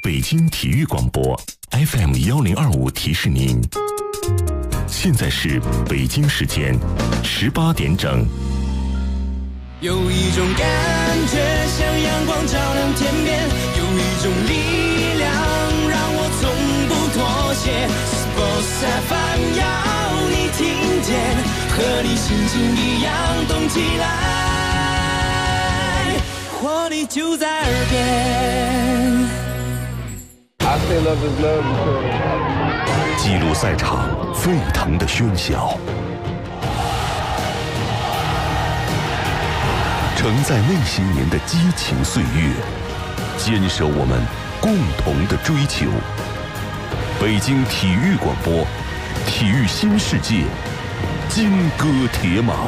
北京体育广播 FM1025提示您，现在是北京时间18点整。 有一种感觉像阳光照亮天边，有一种力量让我从不妥协。Sports FM 要你听见，和你心情一样动起来，活力就在耳边。 I say love is love. 记录赛场沸腾的喧嚣，承载那些年的激情岁月，坚守我们共同的追求。北京体育广播，体育新世界，金戈铁马。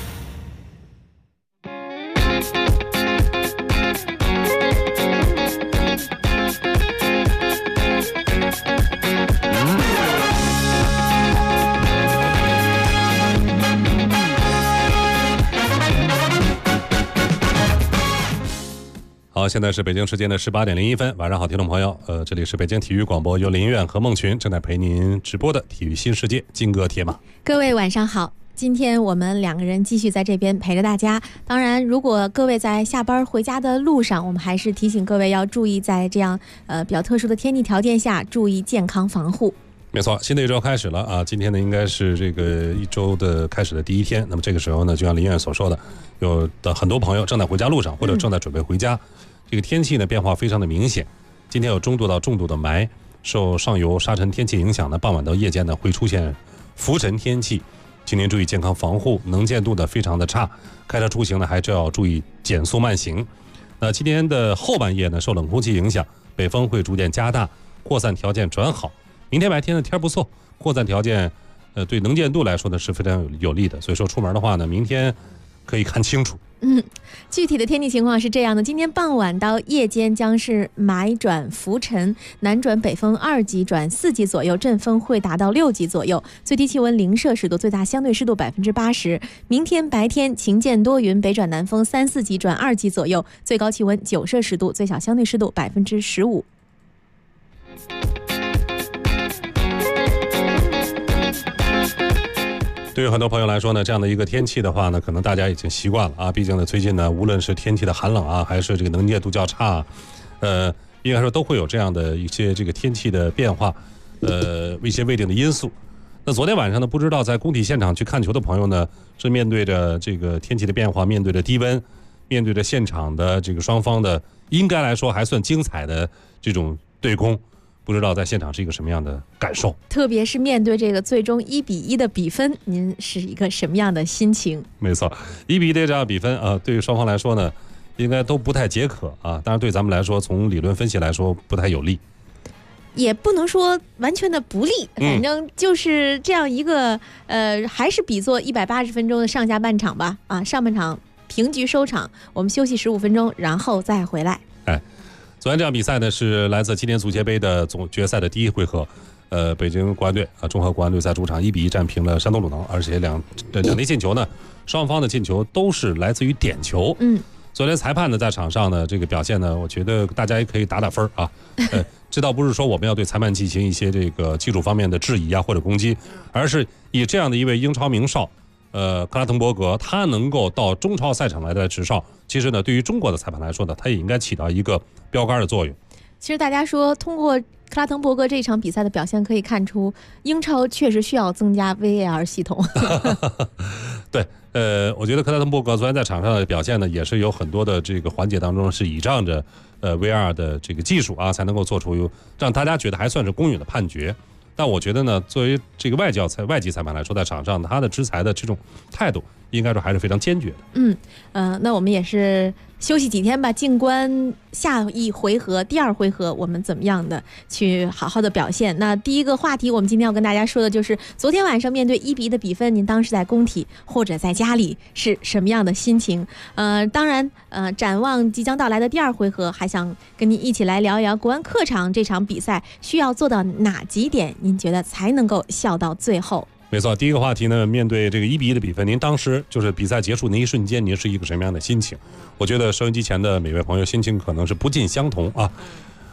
好，现在是北京时间的18点01分，晚上好，听众朋友，这里是北京体育广播，由林苑和孟群正在陪您直播的体育新世界，金戈铁马。 各位晚上好，今天我们两个人继续在这边陪着大家。当然，如果各位在下班回家的路上，我们还是提醒各位要注意，在这样比较特殊的天气条件下，注意健康防护。 没错，新的一周开始了啊！今天呢，应该是这个一周的开始的第一天。那么这个时候呢，就像林苑所说的，有的很多朋友正在回家路上，或者正在准备回家。这个天气呢变化非常的明显，今天有中度到重度的霾，受上游沙尘天气影响呢，傍晚到夜间呢会出现浮尘天气，请您注意健康防护，能见度呢非常的差，开车出行呢还是要注意减速慢行。那今天的后半夜呢，受冷空气影响，北风会逐渐加大，扩散条件转好。明天白天的天不错，扩散条件对能见度来说呢是非常有利的，所以说出门的话呢，明天可以看清楚。 具体的天气情况是这样的，今天傍晚到夜间将是霾转浮尘，南转北风2级转4级左右，阵风会达到6级左右，最低气温0摄氏度，最大相对湿度80%。明天白天晴间多云，北转南风3、4级转2级左右，最高气温9摄氏度，最小相对湿度15%。 对于很多朋友来说呢，这样的一个天气的话呢，可能大家已经习惯了啊。毕竟呢，最近呢，无论是天气的寒冷啊，还是这个能见度较差，应该说都会有这样的一些这个天气的变化，一些未定的因素。那昨天晚上呢，不知道在工体现场去看球的朋友呢，是面对着这个天气的变化，面对着低温，面对着现场的这个双方的应该来说还算精彩的这种对攻。不知道在现场是一个什么样的感受， 特别是面对这个最终1-1的比分，您是一个什么样的心情？ 没错，1-1这样比分啊，对于双方来说呢，应该都不太解渴啊。当然，对咱们来说，从理论分析来说不太有利， 也不能说完全的不利，反正就是这样一个还是比作180分钟的上下半场吧。啊，上半场平局收场，我们休息15分钟，然后再回来。 昨天这场比赛呢，是来自今年足协杯的总决赛的第一回合，北京国安队啊，中赫国安队在主场1-1战平了山东鲁能，而且两粒进球呢，双方的进球都是来自于点球。昨天裁判呢在场上呢这个表现呢，我觉得大家也可以打打分啊。这倒不是说我们要对裁判进行一些这个技术方面的质疑啊或者攻击，而是以这样的一位英超名哨。克拉滕伯格他能够到中超赛场来的执哨，其实呢，对于中国的裁判来说呢，他也应该起到一个标杆的作用。 其实大家说，通过克拉滕伯格这场比赛的表现，可以看出英超确实需要增加 VAR 系统。 对，我觉得克拉滕伯格昨天在场上的表现呢，也是有很多的这个环节当中是倚仗着VAR 的这个技术啊，才能够做出让大家觉得还算是公允的判决。但我觉得呢，作为这个外籍裁判来说，在场上他的执裁的这种态度，应该说还是非常坚决的。 那我们也是休息几天吧，静观下一回合第2回合我们怎么样的去好好的表现。那第一个话题我们今天要跟大家说的就是昨天晚上面对1-1的比分，您当时在工体或者在家里是什么样的心情？当然展望即将到来的第2回合，还想跟您一起来聊一聊国安客场这场比赛需要做到哪几点，您觉得才能够笑到最后？ 没错，第一个话题呢，面对这个1-1的比分，您当时就是比赛结束那一瞬间，您是一个什么样的心情？我觉得收音机前的每位朋友心情可能是不尽相同啊。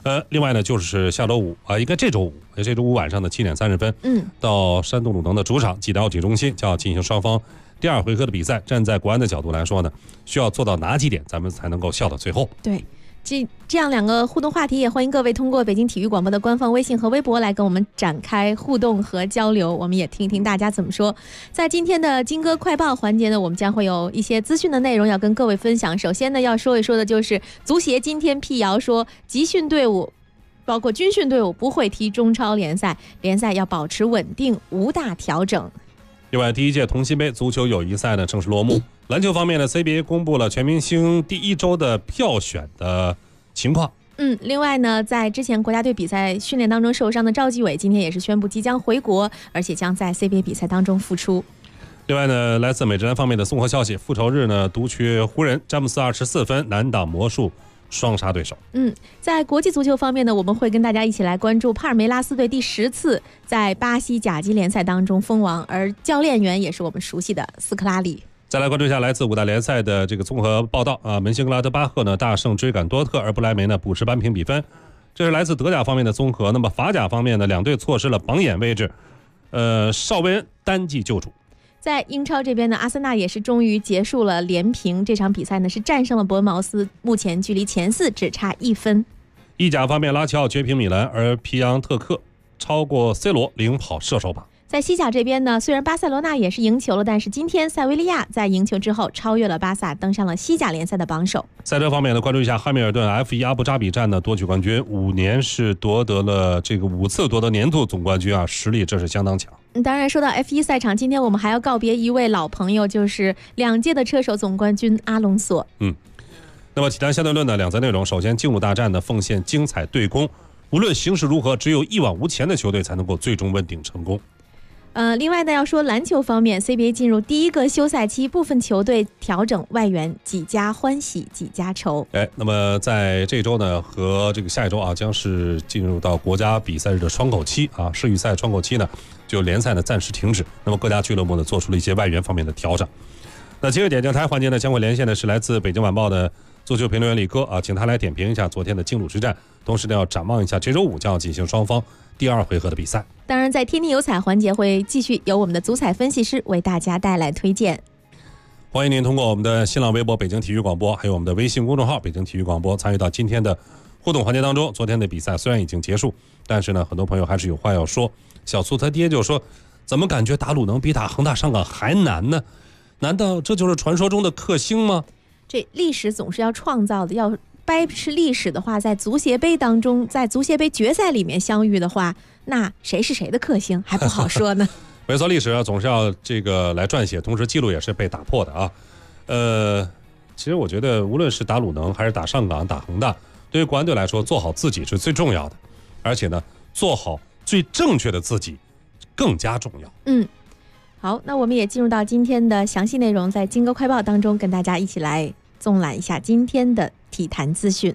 另外呢，就是下周五啊，应该这周五晚上的7点30分，到山东鲁能的主场济南奥体中心就要进行双方第2回合的比赛。站在国安的角度来说呢，需要做到哪几点，咱们才能够笑到最后？ 对。这样两个互动话题，也欢迎各位通过北京体育广播的官方微信和微博来跟我们展开互动和交流，我们也听一听大家怎么说。在今天的金歌快报环节呢，我们将会有一些资讯的内容要跟各位分享。首先呢，要说一说的就是足协今天辟谣说，集训队伍包括军训队伍不会踢中超联赛，联赛要保持稳定，无大调整。 另外，第1届同心杯足球友谊赛呢正式落幕。篮球方面呢 ，CBA 公布了全明星第1周的票选的情况。 另外呢，在之前国家队比赛训练当中受伤的赵继伟，今天也是宣布即将回国，而且将在 CBA 比赛当中复出。 另外呢，来自美职篮方面的综合消息，复仇日呢独缺湖人，詹姆斯24分难挡魔术，双杀对手。 在国际足球方面呢，我们会跟大家一起来关注帕尔梅拉斯队第10次在巴西甲级联赛当中封王，而教练员也是我们熟悉的斯科拉里。 再来关注一下来自5大联赛的这个综合报道啊，门兴格拉德巴赫呢大胜追赶多特，而不莱梅呢补时扳平比分。这是来自德甲方面的综合。那么法甲方面呢，两队错失了榜眼位置，邵维恩单骑救主。 在英超这边呢，阿森纳也是终于结束了连平，这场比赛呢是战胜了伯恩茅斯，目前距离前4只差1分。 意甲方面，拉齐奥绝平米兰，而皮扬特克超过 C 罗领跑射手榜。 在西甲这边呢，虽然巴塞罗那也是赢球了，但是今天塞维利亚在赢球之后超越了巴萨，登上了西甲联赛的榜首。 赛车方面呢，关注一下汉密尔顿 F1 阿布扎比站呢夺取冠军，5年是夺得了这个5次夺得年度总冠军啊，实力这是相当强。 当然说到 F1 赛场，今天我们还要告别一位老朋友，就是2届的车手总冠军阿隆索。 那么体坛相对论的2则内容，首先竞速大战的奉献精彩对攻，无论形势如何，只有一往无前的球队才能够最终问鼎成功。 另外呢，要说篮球方面 ，CBA 进入第1个休赛期，部分球队调整外援，几家欢喜几家愁。 那么在这周呢和这个下一周啊，将是进入到国家比赛日的窗口期啊，世预赛窗口期呢，就联赛呢暂时停止。那么各家俱乐部呢做出了一些外援方面的调整。那今日点将台环节呢，将会连线的是来自北京晚报的足球评论员李哥啊，请他来点评一下昨天的京鲁之战，同时呢要展望一下这周5将要进行双方第2回合的比赛。 当然，在天天有彩环节会继续由我们的足彩分析师为大家带来推荐。 欢迎您通过我们的新浪微博北京体育广播，还有我们的微信公众号北京体育广播参与到今天的互动环节当中。昨天的比赛虽然已经结束，但是呢很多朋友还是有话要说。小苏他爹就说，怎么感觉打鲁能比打恒大上港还难呢？难道这就是传说中的克星吗？ 这历史总是要创造的，要掰扯历史的话，在足协杯当中，在足协杯决赛里面相遇的话，那谁是谁的克星还不好说呢。 没错，历史总是要这个来撰写，同时记录也是被打破的啊。其实我觉得无论是打鲁能还是打上港打恒大，对于国安队来说，做好自己是最重要的，而且呢做好最正确的自己更加重要。 好，那我们也进入到今天的详细内容，在金歌快报当中跟大家一起来纵览一下今天的体坛资讯。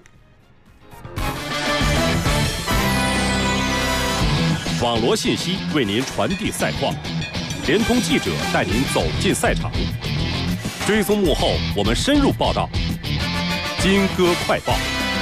网罗信息为您传递赛况，联通记者带您走进赛场，追踪幕后我们深入报道。金歌快报。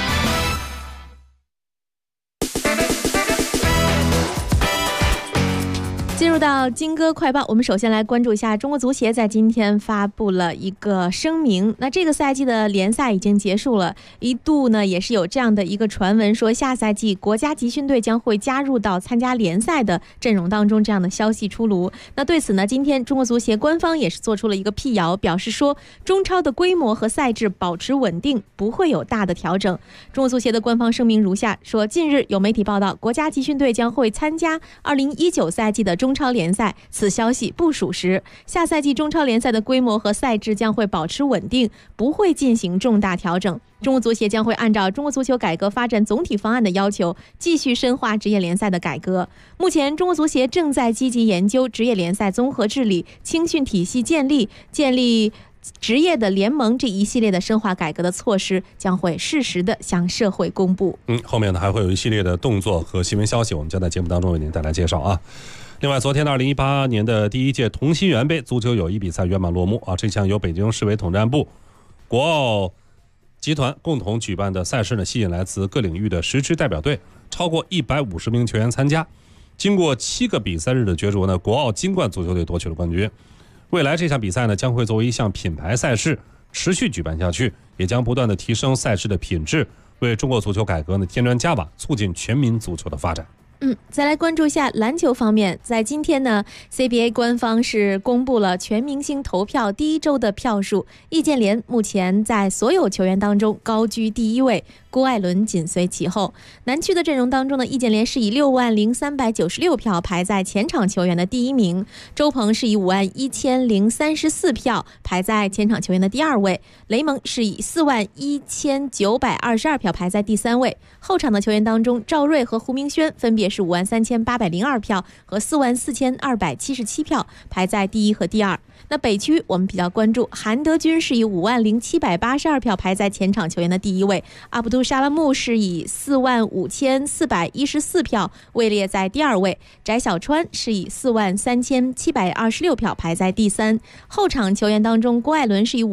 进入到金歌快报，我们首先来关注一下中国足协在今天发布了一个声明。那这个赛季的联赛已经结束了，一度呢也是有这样的一个传闻，说下赛季国家集训队将会加入到参加联赛的阵容当中，这样的消息出炉。那对此呢，今天中国足协官方也是做出了一个辟谣，表示说中超的规模和赛制保持稳定，不会有大的调整。中国足协的官方声明如下说，近日有媒体报道国家集训队将会参加2019赛季的中超联赛，此消息不属实。下赛季中超联赛的规模和赛制将会保持稳定，不会进行重大调整。中国足协将会按照中国足球改革发展总体方案的要求，继续深化职业联赛的改革。目前，中国足协正在积极研究职业联赛综合治理、青训体系建立职业的联盟这一系列的深化改革的措施，将会适时的向社会公布。 后面呢还会有一系列的动作和新闻消息，我们将在节目当中为您带来介绍啊。另外，昨天的2018年的第1届同心圆杯足球友谊比赛圆满落幕啊！这项由北京市委统战部、国奥集团共同举办的赛事呢，吸引来自各领域的10支代表队，超过150名球员参加。经过7个比赛日的角逐呢，国奥金冠足球队夺取了冠军。未来这项比赛呢，将会作为一项品牌赛事持续举办下去，也将不断的提升赛事的品质，为中国足球改革呢添砖加瓦，促进全民足球的发展。 再来关注一下篮球方面，在今天呢 CBA 官方是公布了全明星投票第1周的票数，易建联目前在所有球员当中高居第1位，郭艾伦紧随其后。南区的阵容当中呢，易建联是以60396票排在前场球员的第1名，周鹏是以51034票排在前场球员的第2位，雷蒙是以41922票排在第3位。后场的球员当中，赵睿和胡明轩分别是53802票和44277票排在第1和第2。那北区我们比较关注韩德君是以50782票排在前场球员的第1位，阿卜杜沙拉木是以45414票位列在第2位，翟小川是以43726票排在第3。后场球员当中，郭艾伦是以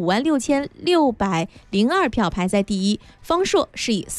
56602票排在第1，方硕是以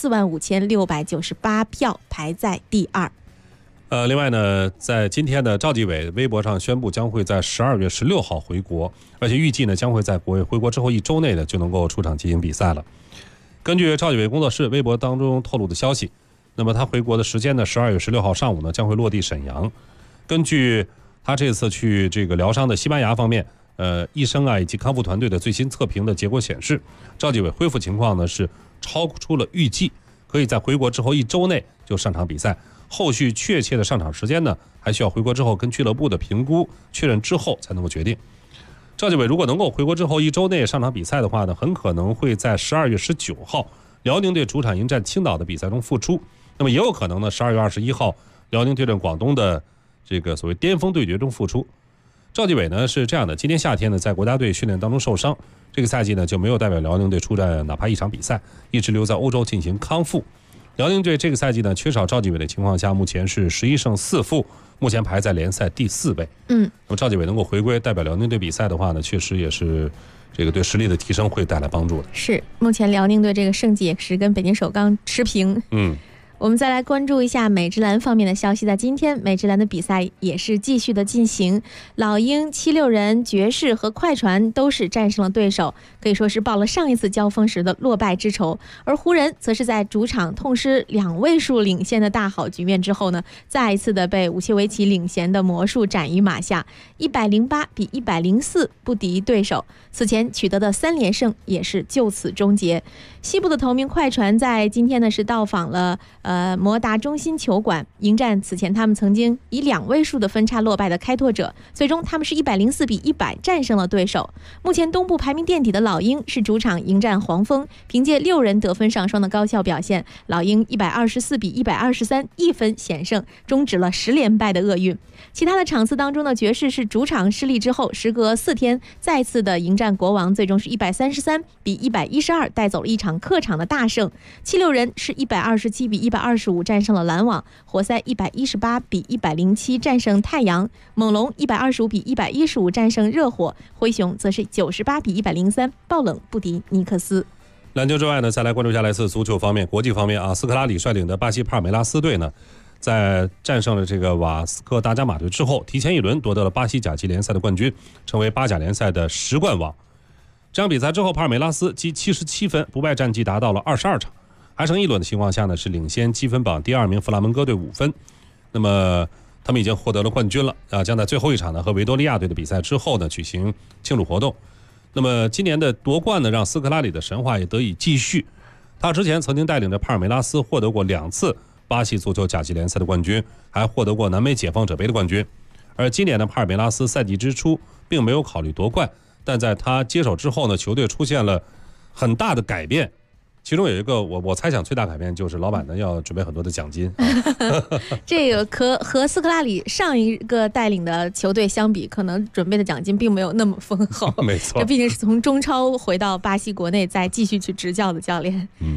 45698票排在第2。 另外呢，在今天的赵继伟微博上宣布将会在12月16号回国，而且预计呢将会在回国之后1周内呢就能够出场进行比赛了。根据赵继伟工作室微博当中透露的消息，那么他回国的时间呢12月16号上午呢将会落地沈阳。根据他这次去这个疗伤的西班牙方面医生以及康复团队的最新测评的结果显示，赵继伟恢复情况呢是超出了预计，可以在回国之后1周内就上场比赛。后续确切的上场时间呢，还需要回国之后跟俱乐部的评估确认之后才能够决定。赵继伟如果能够回国之后1周内上场比赛的话呢，很可能会在12月19号辽宁队主场迎战青岛的比赛中复出。那么也有可能呢12月21号辽宁对阵广东的这个所谓巅峰对决中复出。赵继伟呢是这样的，今年夏天呢在国家队训练当中受伤，这个赛季呢就没有代表辽宁队出战哪怕1场比赛，一直留在欧洲进行康复。辽宁队这个赛季呢缺少赵继伟的情况下，目前是11胜4负，目前排在联赛第4位。那么赵继伟能够回归代表辽宁队比赛的话呢，确实也是这个对实力的提升会带来帮助的。 是，目前辽宁队这个胜绩也是跟北京首钢持平。我们再来关注一下美职篮方面的消息。在今天美职篮的比赛也是继续的进行，老鹰、76人、爵士和快船都是战胜了对手，可以说是报了上一次交锋时的落败之仇。而湖人则是在主场痛失2位数领先的大好局面之后呢，再一次的被武切维奇领衔的魔术斩于马下，108比104不敌对手。此前取得的3连胜也是就此终结。西部的头名快船在今天呢是到访了摩达中心球馆，迎战此前他们曾经以2位数的分差落败的开拓者，最终他们是104比100战胜了对手。目前东部排名垫底的老鹰是主场迎战黄蜂，凭借6人得分上双的高效表现，老鹰124比1231分险胜，终止了10连败的厄运。其他的场次当中呢，爵士是主场失利之后，时隔4天再次的迎战国王，最终是133比112带走了一场客场的大胜。76人是127比125战胜了篮网，活塞118比107战胜太阳，猛龙125比115战胜热火，灰熊则是98比103爆冷不敌尼克斯。 篮球之外呢，再来关注一下来自足球方面、国际方面啊，斯科拉里率领的巴西帕尔梅拉斯队呢，在战胜了这个瓦斯科达伽马队之后，提前1轮夺得了巴西甲级联赛的冠军，成为巴甲联赛的10冠王。这场比赛之后，帕尔梅拉斯积77分，不败战绩达到了22场，还剩1轮的情况下呢，是领先积分榜第2名弗拉门戈队5分。那么他们已经获得了冠军了啊，将在最后一场呢和维多利亚队的比赛之后呢举行庆祝活动。那么今年的夺冠呢，让斯科拉里的神话也得以继续。他之前曾经带领着帕尔梅拉斯获得过2次巴西足球甲级联赛的冠军，还获得过南美解放者杯的冠军。而今年的帕尔梅拉斯赛季之初并没有考虑夺冠，但在他接手之后呢，球队出现了很大的改变。其中有一个我猜想最大改变就是老板呢要准备很多的奖金。 这个和斯科拉里上一个带领的球队相比，可能准备的奖金并没有那么丰厚。 没错， 这毕竟是从中超回到巴西国内再继续去执教的教练。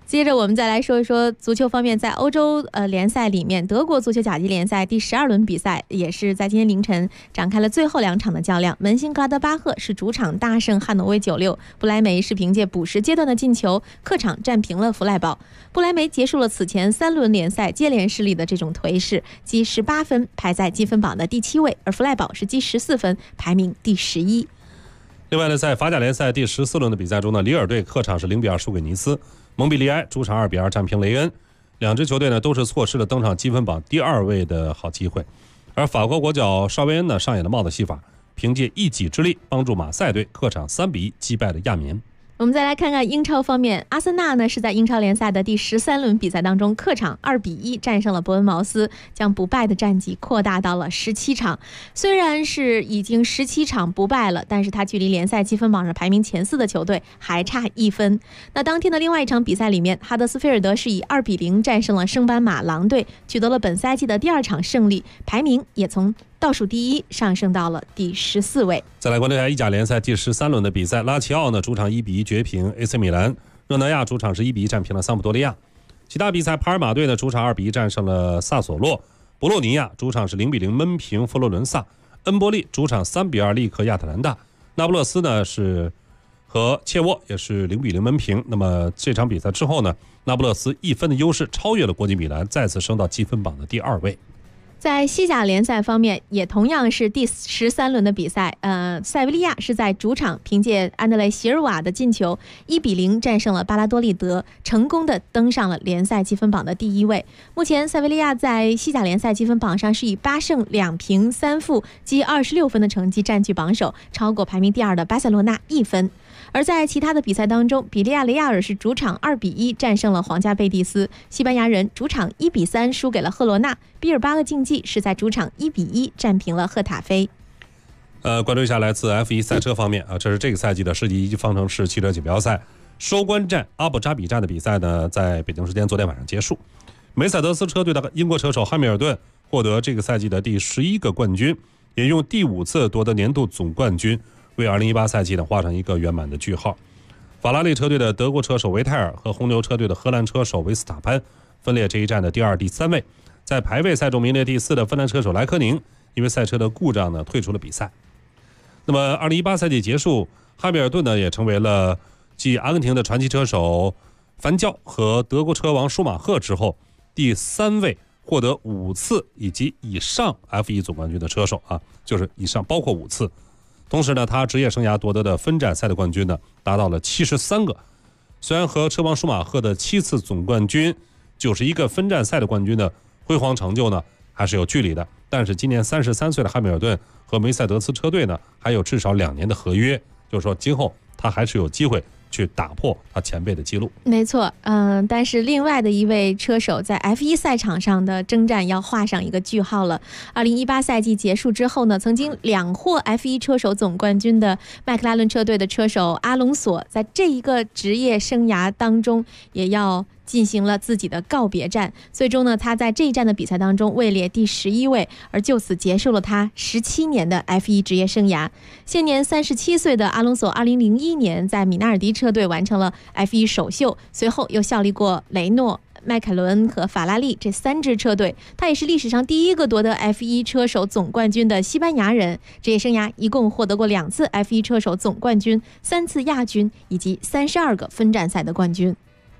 接着我们再来说一说足球方面，在欧洲联赛里面，德国足球甲级联赛第12轮比赛也是在今天凌晨展开了最后2场的较量。门兴格拉德巴赫是主场大胜汉诺威96，不莱梅是凭借补时阶段的进球客场战平了弗赖堡。不莱梅结束了此前3轮联赛接连失利的这种颓势，积18分排在积分榜的第7位，而弗赖堡是积14分排名第11。 另外呢，在法甲联赛第14轮的比赛中呢，里尔队客场是0-2输给尼斯，蒙彼利埃主场2-2战平雷恩。两支球队呢都是错失了登上积分榜第2位的好机会。而法国国脚邵维恩呢上演了帽子戏法，凭借一己之力帮助马赛队客场3-1击败了亚眠。 我们再来看看英超方面，阿森纳呢是在英超联赛的第13轮比赛当中客场2-1战胜了伯恩茅斯，将不败的战绩扩大到了17场。虽然是已经17场不败了，但是他距离联赛积分榜上排名前4的球队还差1分。那当天的另外一场比赛里面，哈德斯菲尔德是以2-0战胜了圣班马狼队，取得了本赛季的第2场胜利，排名也从倒数第1上升到了第14位。 再来关注一下意甲联赛第13轮的比赛，拉齐奥呢主场1-1绝平 AC 米兰，热那亚主场是1-1战平了桑普多利亚。其他比赛，帕尔马队呢主场2-1战胜了萨索洛，博洛尼亚主场是0-0闷平佛罗伦萨，恩波利主场3-2力克亚特兰大，那不勒斯呢是和切沃也是0-0闷平。那么这场比赛之后呢，那不勒斯1分的优势超越了国际米兰，再次升到积分榜的第2位。 在西甲联赛方面，也同样是第13轮的比赛，塞维利亚是在主场凭借安德雷席尔瓦的进球1-0战胜了巴拉多利德，成功的登上了联赛积分榜的第1位。目前塞维利亚在西甲联赛积分榜上是以8胜2平3负积26分的成绩占据榜首，超过排名第2的巴塞罗那1分。而在其他的比赛当中，比利亚雷亚尔是主场2-1战胜了皇家贝蒂斯，西班牙人主场1-3输给了赫罗纳，比尔巴鄂竞技是在主场1-1战平了赫塔菲。 关注一下来自 F1 赛车方面啊，这是这个赛季的世界一级方程式汽车锦标赛收官战阿布扎比站的比赛呢，在北京时间昨天晚上结束。梅赛德斯车队的英国车手汉密尔顿获得这个赛季的第11个冠军，也用第5次夺得年度总冠军，为2018赛季呢画上一个圆满的句号。法拉利车队的德国车手维泰尔和红牛车队的荷兰车手维斯塔潘分列这一站的第2、第3位。在排位赛中名列第4的芬兰车手莱科宁因为赛车的故障呢退出了比赛。那么2018赛季结束，汉密尔顿呢也成为了继阿根廷的传奇车手凡焦和德国车王舒马赫之后第3位获得5次以及以上 F1 总冠军的车手啊，就是以上包括5次。同时呢，他职业生涯夺得的分站赛的冠军呢达到了73个。虽然和车王舒马赫的7次总冠军、91个分站赛的冠军的辉煌成就呢还是有距离的，但是今年33岁的汉密尔顿和梅赛德斯车队呢还有至少2年的合约，就是说今后他还是有机会去打破他前辈的记录。 没错，但是另外的一位车手在 F1 赛场上的征战要画上一个句号了。2018赛季结束之后呢，曾经2获 F1 车手总冠军的麦克拉伦车队的车手阿隆索，在这一个职业生涯当中也要进行了自己的告别战。最终呢，他在这一站的比赛当中位列第11位，而就此结束了他17年的 F1 职业生涯。现年37岁的阿隆索2001年在米纳尔迪车队完成了 F1 首秀，随后又效力过雷诺、迈凯伦和法拉利这3支车队。他也是历史上第一个夺得 F1 车手总冠军的西班牙人，职业生涯一共获得过2次 F1 车手总冠军、3次亚军以及32个分站赛的冠军。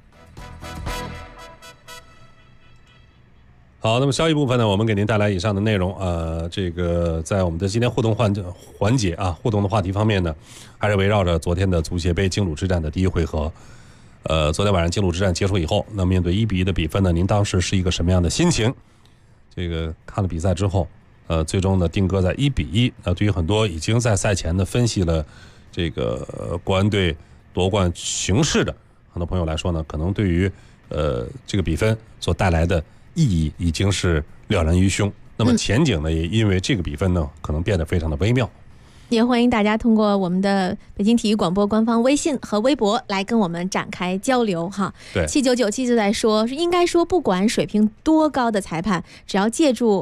好，那么消息部分呢，我们给您带来以上的内容。这个在我们的今天互动环节啊，互动的话题方面呢，还是围绕着昨天的足协杯京鲁之战的第1回合。昨天晚上京鲁之战结束以后，那面对1-1的比分呢，您当时是一个什么样的心情？这个看了比赛之后，最终呢定格在1-1。对于很多已经在赛前呢分析了这个国安队夺冠形势的很多朋友来说呢，可能对于这个比分所带来的意义已经是了然于胸。那么前景呢，也因为这个比分呢，可能变得非常的微妙。 也欢迎大家通过我们的北京体育广播官方微信和微博来跟我们展开交流哈。 对 ，7997就在说，应该说不管水平多高的裁判，只要借助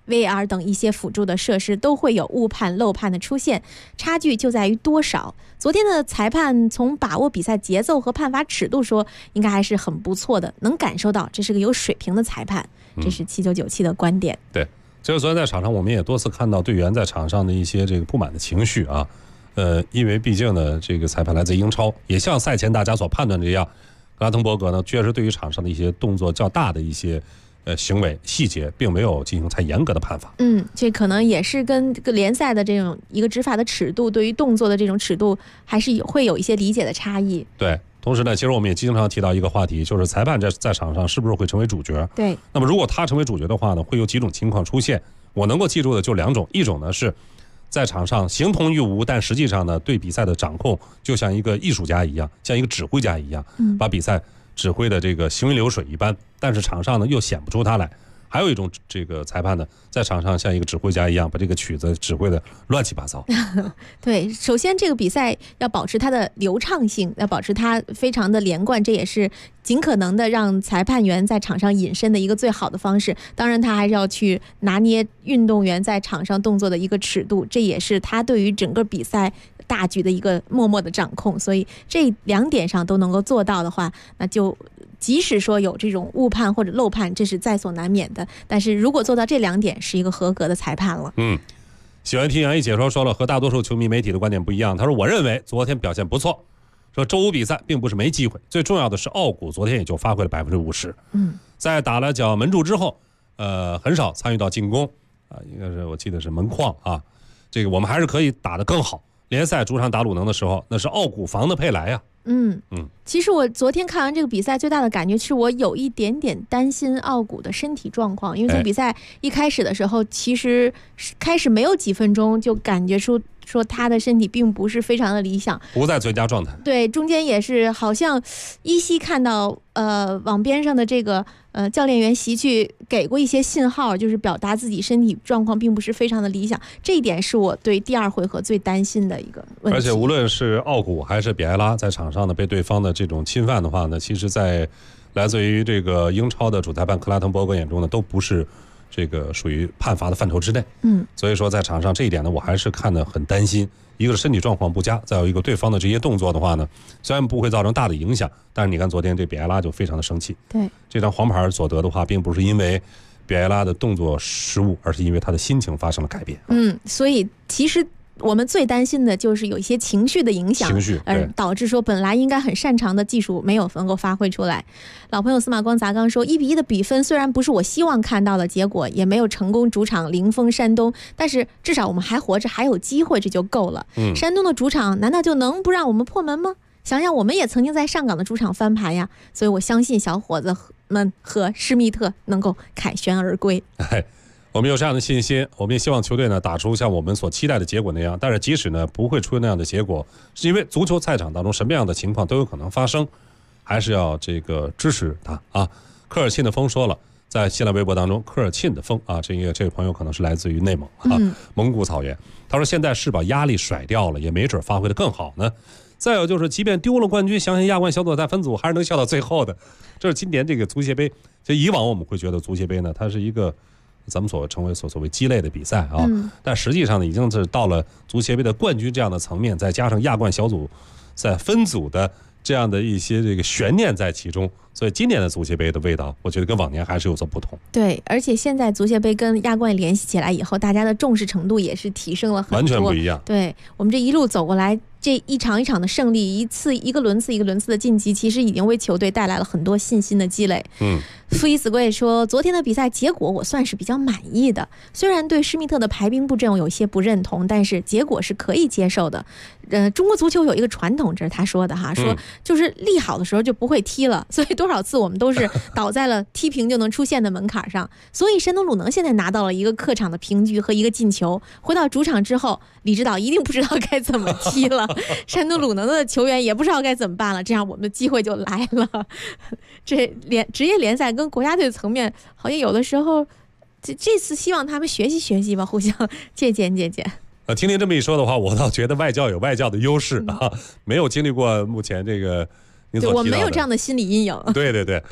VAR 等一些辅助的设施都会有误判漏判的出现，差距就在于多少。昨天的裁判从把握比赛节奏和判罚尺度说，应该还是很不错的，能感受到这是个有水平的裁判。这是7997的观点。 对，就是昨天在场上我们也多次看到队员在场上的一些这个不满的情绪啊。因为毕竟呢，这个裁判来自英超，也像赛前大家所判断的这样，格拉滕伯格呢确实对于场上的一些动作较大的一些行为细节，并没有进行太严格的判罚。 这可能也是跟这个联赛的这种一个执法的尺度，对于动作的这种尺度，还是会有一些理解的差异。 对，同时呢，其实我们也经常提到一个话题，就是裁判在场上是不是会成为主角？ 对。 那么如果他成为主角的话呢，会有几种情况出现。我能够记住的就2种，一种呢是在场上形同于无，但实际上呢对比赛的掌控就像一个艺术家一样，像一个指挥家一样，把比赛指挥的这个行云流水一般，但是场上呢又显不出他来。还有一种这个裁判呢，在场上像一个指挥家一样，把这个曲子指挥的乱七八糟。 对，首先这个比赛要保持它的流畅性，要保持它非常的连贯，这也是尽可能的让裁判员在场上隐身的一个最好的方式。当然他还是要去拿捏运动员在场上动作的一个尺度，这也是他对于整个比赛大局的一个默默的掌控。所以这2点上都能够做到的话，那就即使说有这种误判或者漏判，这是在所难免的，但是如果做到这2点，是一个合格的裁判了。 喜欢听杨毅解说了，和大多数球迷媒体的观点不一样。他说，我认为昨天表现不错，说周5比赛并不是没机会，最重要的是奥古昨天也就发挥了50%。在打了脚门柱之后，很少参与到进攻啊，应该是我记得是门框啊，这个我们还是可以打得更好。联赛主场打鲁能的时候，那是奥古防的佩莱呀。 其实我昨天看完这个比赛，最大的感觉是我有一点点担心奥古的身体状况，因为从比赛一开始的时候，其实开始没有几分钟就感觉出说他的身体并不是非常的理想， 不在最佳状态。 对，中间也是好像依稀看到网边上的这个教练员席去给过一些信号，就是表达自己身体状况并不是非常的理想，这一点是我对第2回合最担心的一个问题。 而且无论是奥古还是比埃拉在场上呢被对方的这种侵犯的话呢，其实在来自于这个英超的主裁判克拉滕伯格眼中呢，都不是这个属于判罚的范畴之内。所以说在场上这一点呢，我还是看得很担心。一个是身体状况不佳，再有一个对方的这些动作的话呢，虽然不会造成大的影响，但是你看昨天这比埃拉就非常的生气。 对， 这张黄牌所得的话，并不是因为比埃拉的动作失误，而是因为他的心情发生了改变。 所以其实我们最担心的就是有一些情绪的影响，导致说本来应该很擅长的技术没有能够发挥出来。老朋友司马光砸缸说，1-1的比分虽然不是我希望看到的结果，也没有成功主场零封山东，但是至少我们还活着，还有机会，这就够了。山东的主场难道就能不让我们破门吗？想想我们也曾经在上港的主场翻盘呀，所以我相信小伙子们和施密特能够凯旋而归。 我们有这样的信心，我们也希望球队呢打出像我们所期待的结果那样。但是即使呢不会出现那样的结果，是因为足球赛场当中什么样的情况都有可能发生，还是要这个支持他啊。科尔沁的风说了，在新浪微博当中，科尔沁的风啊，这位朋友可能是来自于内蒙啊，蒙古草原。他说现在是把压力甩掉了，也没准发挥得更好呢。再有就是，即便丢了冠军，相信亚冠小组赛分组还是能笑到最后的。这是今年这个足协杯，就以往我们会觉得足协杯呢，它是一个咱们所谓鸡肋的比赛啊，但实际上呢，已经是到了足协杯的冠军这样的层面，再加上亚冠小组赛分组的这样的一些这个悬念在其中，所以今年的足协杯的味道，我觉得跟往年还是有所不同。 对，而且现在足协杯跟亚冠联系起来以后，大家的重视程度也是提升了很多， 完全不一样。 对，我们这一路走过来，这一场一场的胜利，一个轮次的晋级，其实已经为球队带来了很多信心的积累。傅伊子贵说，昨天的比赛结果我算是比较满意的，虽然对施密特的排兵布阵有些不认同，但是结果是可以接受的。中国足球有一个传统，这是他说的哈，说就是利好的时候就不会踢了，所以多少次我们都是倒在了踢平就能出现的门槛上。所以山东鲁能现在拿到了一个客场的平局和一个进球，回到主场之后，李指导一定不知道该怎么踢了，山东鲁能的球员也不知道该怎么办了，这样我们的机会就来了。这职业联赛跟国家队层面，好像有的时候这次希望他们学习吧，互相借鉴。 听您这么一说的话，我倒觉得外教有外教的优势啊，没有经历过目前这个您所提到的， 我没有这样的心理阴影。 对，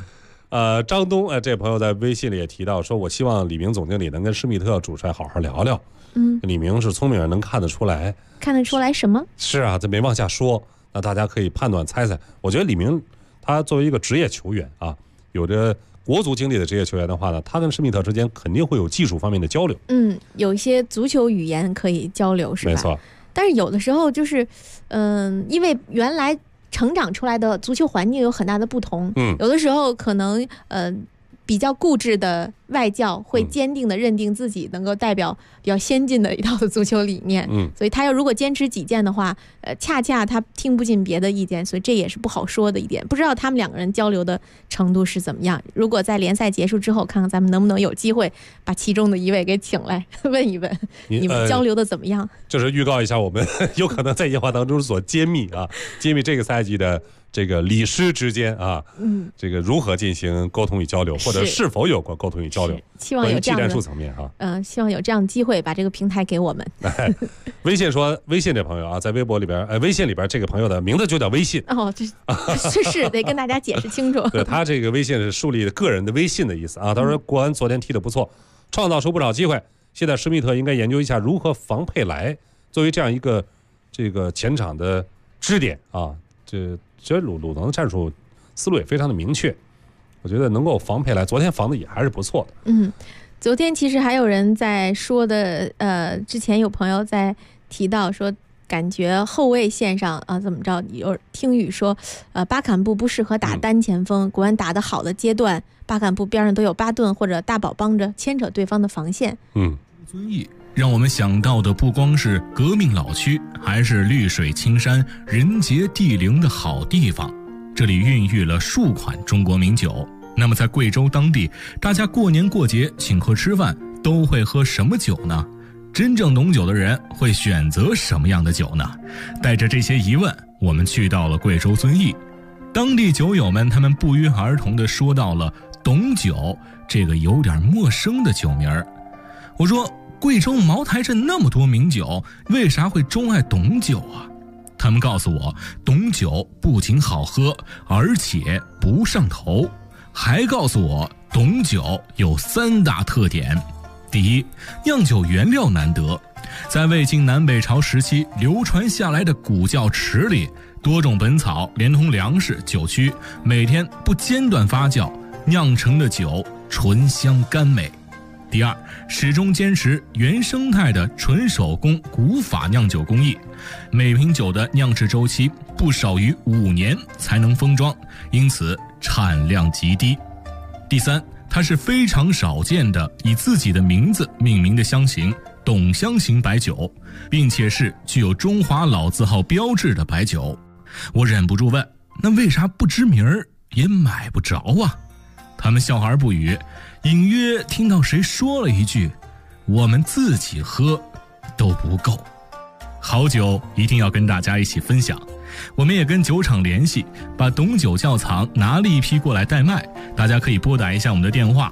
张东这位朋友在微信里也提到说，我希望李明总经理能跟施密特主帅好好聊聊。李明是聪明人，能看得出来。 看得出来什么？ 是啊，这没往下说，那大家可以判断猜猜。我觉得李明他作为一个职业球员啊，有着国足经历的职业球员的话呢，他跟施密特之间肯定会有技术方面的交流。 有一些足球语言可以交流，是吧？ 没错。 但是有的时候就是，因为原来成长出来的足球环境有很大的不同，有的时候可能比较固执的外教会坚定的认定自己能够代表比较先进的一套的足球理念，所以他要如果坚持己见的话，恰恰他听不进别的意见，所以这也是不好说的一点。不知道他们两个人交流的程度是怎么样？如果在联赛结束之后，看看咱们能不能有机会把其中的一位给请来问一问，你们交流的怎么样？ 就是预告一下，我们有可能在夜话当中所揭秘这个赛季的这个理师之间啊，这个如何进行沟通与交流，或者是否有过沟通与交流， 希望有这样的技战术层面希望有这样的机会把这个平台给我们。 微信说，微信这朋友啊，在微博里边，微信里边这个朋友的名字就叫微信这是得跟大家解释清楚。 对，他这个微信是树立个人的微信的意思啊。他说国安昨天踢得不错，创造出不少机会，现在施密特应该研究一下如何防佩莱，作为这样一个这个前场的支点啊。这其实鲁能的战术思路也非常的明确，我觉得能够防佩莱，昨天防的也还是不错的。 昨天其实还有人在说的，之前有朋友在提到说，感觉后卫线上怎么着，有听雨说，巴坎布不适合打单前锋，国安打得好的阶段，巴坎布边上都有巴顿或者大宝帮着牵扯对方的防线。 遵义让我们想到的不光是革命老区，还是绿水青山、人杰地灵的好地方。这里孕育了数款中国名酒。那么在贵州当地，大家过年过节请客吃饭都会喝什么酒呢？真正懂酒的人会选择什么样的酒呢？带着这些疑问，我们去到了贵州遵义。当地酒友们他们不约而同地说到了董酒这个有点陌生的酒名儿。我说，贵州茅台镇那么多名酒，为啥会钟爱董酒啊？他们告诉我，董酒不仅好喝，而且不上头。还告诉我，董酒有3大特点。第一，酿酒原料难得，在魏晋南北朝时期流传下来的古窖池里，多种本草连同粮食、酒曲，每天不间断发酵，酿成的酒醇香甘美。第二，始终坚持原生态的纯手工古法酿酒工艺，每瓶酒的酿制周期不少于5年才能封装，因此产量极低。第三，它是非常少见的以自己的名字命名的香型董香型白酒，并且是具有中华老字号标志的白酒。我忍不住问，那为啥不知名儿也买不着啊？他们笑而不语，隐约听到谁说了一句，我们自己喝都不够。好酒一定要跟大家一起分享，我们也跟酒厂联系，把董酒窖藏拿了一批过来代卖，大家可以拨打一下我们的电话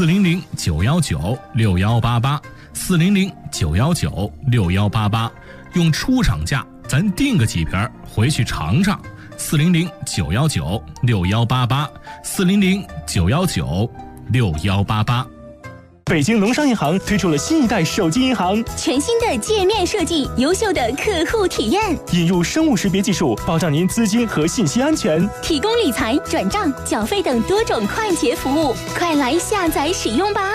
400-919-6188 400-919-6188，用出厂价咱订个几瓶回去尝尝。400-919-6188 400-919-6188。 北京农商银行推出了新一代手机银行， 全新的界面设计，优秀的客户体验， 引入生物识别技术，保障您资金和信息安全， 提供理财、转账、缴费等多种快捷服务，快来下载使用吧！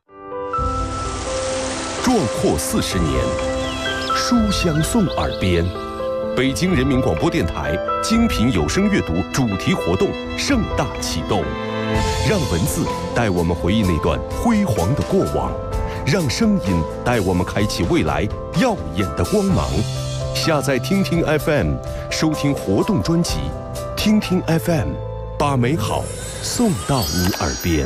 壮阔40年，书香送耳边。北京人民广播电台精品有声阅读主题活动盛大启动，让文字带我们回忆那段辉煌的过往，让声音带我们开启未来耀眼的光芒。下载听听 FM， 收听活动专辑，听听 FM， 把美好送到你耳边。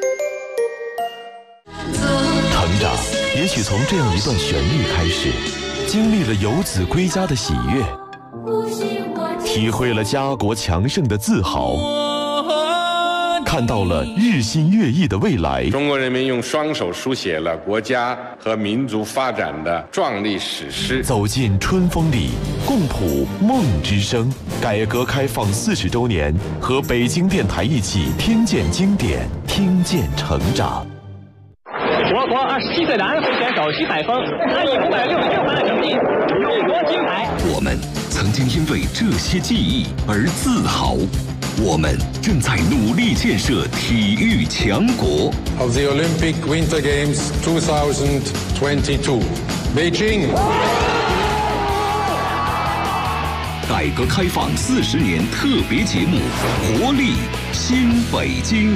成长也许从这样一段旋律开始，经历了游子归家的喜悦，体会了家国强盛的自豪， 看到了日新月异的未来。 中国人民用双手书写了国家和民族发展的壮丽史诗。 走进春风里，共谱梦之声。改革开放40周年，和北京电台一起听见经典，听见成长。 我国27岁的安徽选手徐海峰，他以566分的成绩荣夺金牌。 我们曾经因为这些记忆而自豪。我们正在努力建设体育强国。 Of the Olympic Winter Games 2022, Beijing。 改革开放40年特别节目，活力新北京。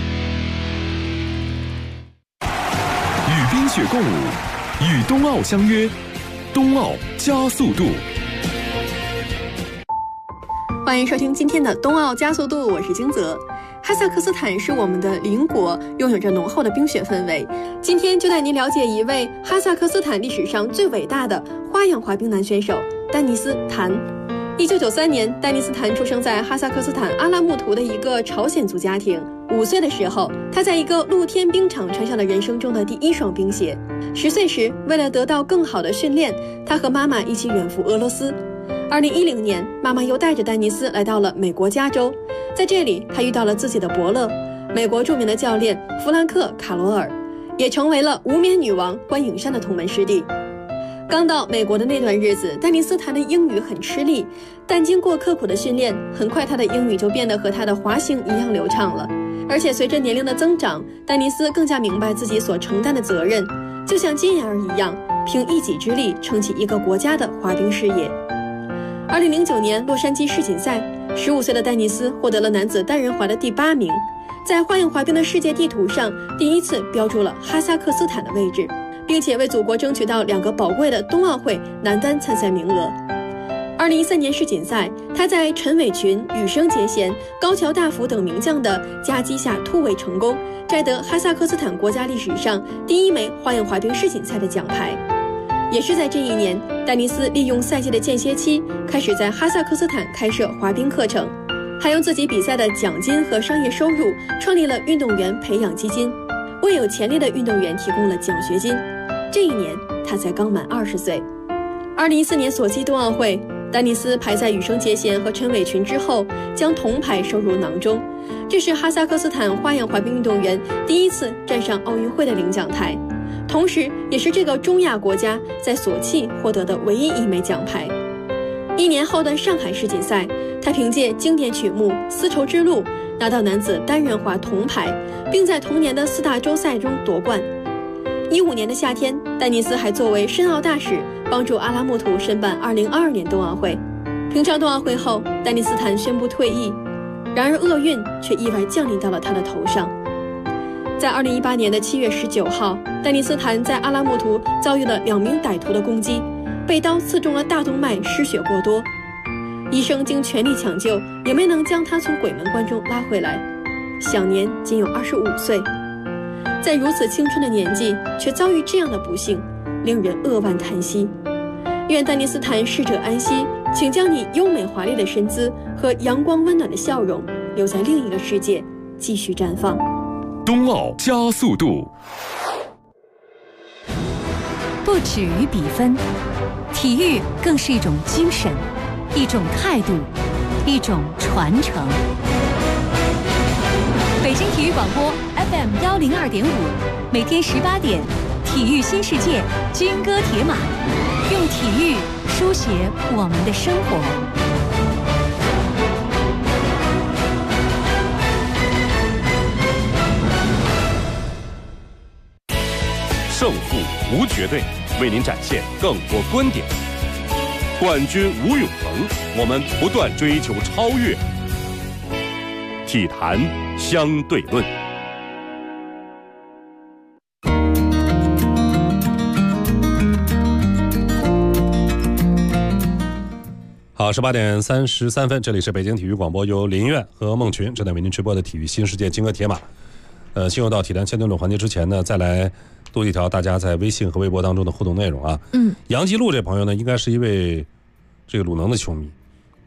与冰雪共舞，与冬奥相约，冬奥加速度。 欢迎收听今天的冬奥加速度，我是金泽。哈萨克斯坦是我们的邻国，拥有着浓厚的冰雪氛围。今天就带您了解一位哈萨克斯坦历史上最伟大的花样滑冰男选手丹尼斯·谭。1993年，丹尼斯·谭出生在哈萨克斯坦阿拉木图的一个朝鲜族家庭。5岁的时候，他在一个露天冰场穿上了人生中的第一双冰鞋。10岁时，为了得到更好的训练，他和妈妈一起远赴俄罗斯。2010年，妈妈又带着丹尼斯来到了美国加州，在这里，他遇到了自己的伯乐，美国著名的教练弗兰克·卡罗尔，也成为了无冕女王关颖珊的同门师弟。刚到美国的那段日子，丹尼斯谈的英语很吃力，但经过刻苦的训练，很快他的英语就变得和他的滑行一样流畅了。而且随着年龄的增长，丹尼斯更加明白自己所承担的责任，就像金妍儿一样，凭一己之力撑起一个国家的滑冰事业。2009年洛杉矶世锦赛，15岁的丹尼斯获得了男子单人滑的第8名，在花样滑冰的世界地图上第一次标注了哈萨克斯坦的位置，并且为祖国争取到2个宝贵的冬奥会男单参赛名额。2013年世锦赛，他在陈伟群、羽生结弦、高桥大辅等名将的夹击下突围成功，摘得哈萨克斯坦国家历史上第1枚花样滑冰世锦赛的奖牌。也是在这一年，丹尼斯利用赛季的间歇期，开始在哈萨克斯坦开设滑冰课程，还用自己比赛的奖金和商业收入创立了运动员培养基金，为有潜力的运动员提供了奖学金。这一年，他才刚满20岁。2014年索契冬奥会，丹尼斯排在羽生结弦和陈伟群之后，将铜牌收入囊中。这是哈萨克斯坦花样滑冰运动员第一次站上奥运会的领奖台，同时也是这个中亚国家在索契获得的唯一1枚奖牌。1年后的上海世锦赛，他凭借经典曲目《丝绸之路》拿到男子单人滑铜牌，并在同年的4大洲赛中夺冠。15年的夏天，丹尼斯还作为申奥大使，帮助阿拉木图申办2022年冬奥会。平昌冬奥会后，丹尼斯坦宣布退役，然而厄运却意外降临到了他的头上。在2018年的7月19号，丹尼斯坦在阿拉木图遭遇了2名歹徒的攻击，被刀刺中了大动脉，失血过多。医生经全力抢救，也没能将他从鬼门关中拉回来，享年仅有25岁。在如此青春的年纪，却遭遇这样的不幸，令人扼腕叹息。愿丹尼斯坦逝者安息，请将你优美华丽的身姿和阳光温暖的笑容留在另一个世界，继续绽放。 冬奥加速度， 不止于比分，体育更是一种精神，一种态度，一种传承。北京体育广播 FM 102.5，每天18点，体育新世界，军歌铁马，用体育书写我们的生活。 胜负无绝对，为您展现更多观点。冠军无永恒，我们不断追求超越。体坛相对论。 好，18点33分，这里是北京体育广播，由林苑和孟群正在为您直播的体育新世界金戈铁马。进入到体坛相对论环节之前呢，再来读几条大家在微信和微博当中的互动内容啊。杨吉路这朋友呢，应该是一位这个鲁能的球迷，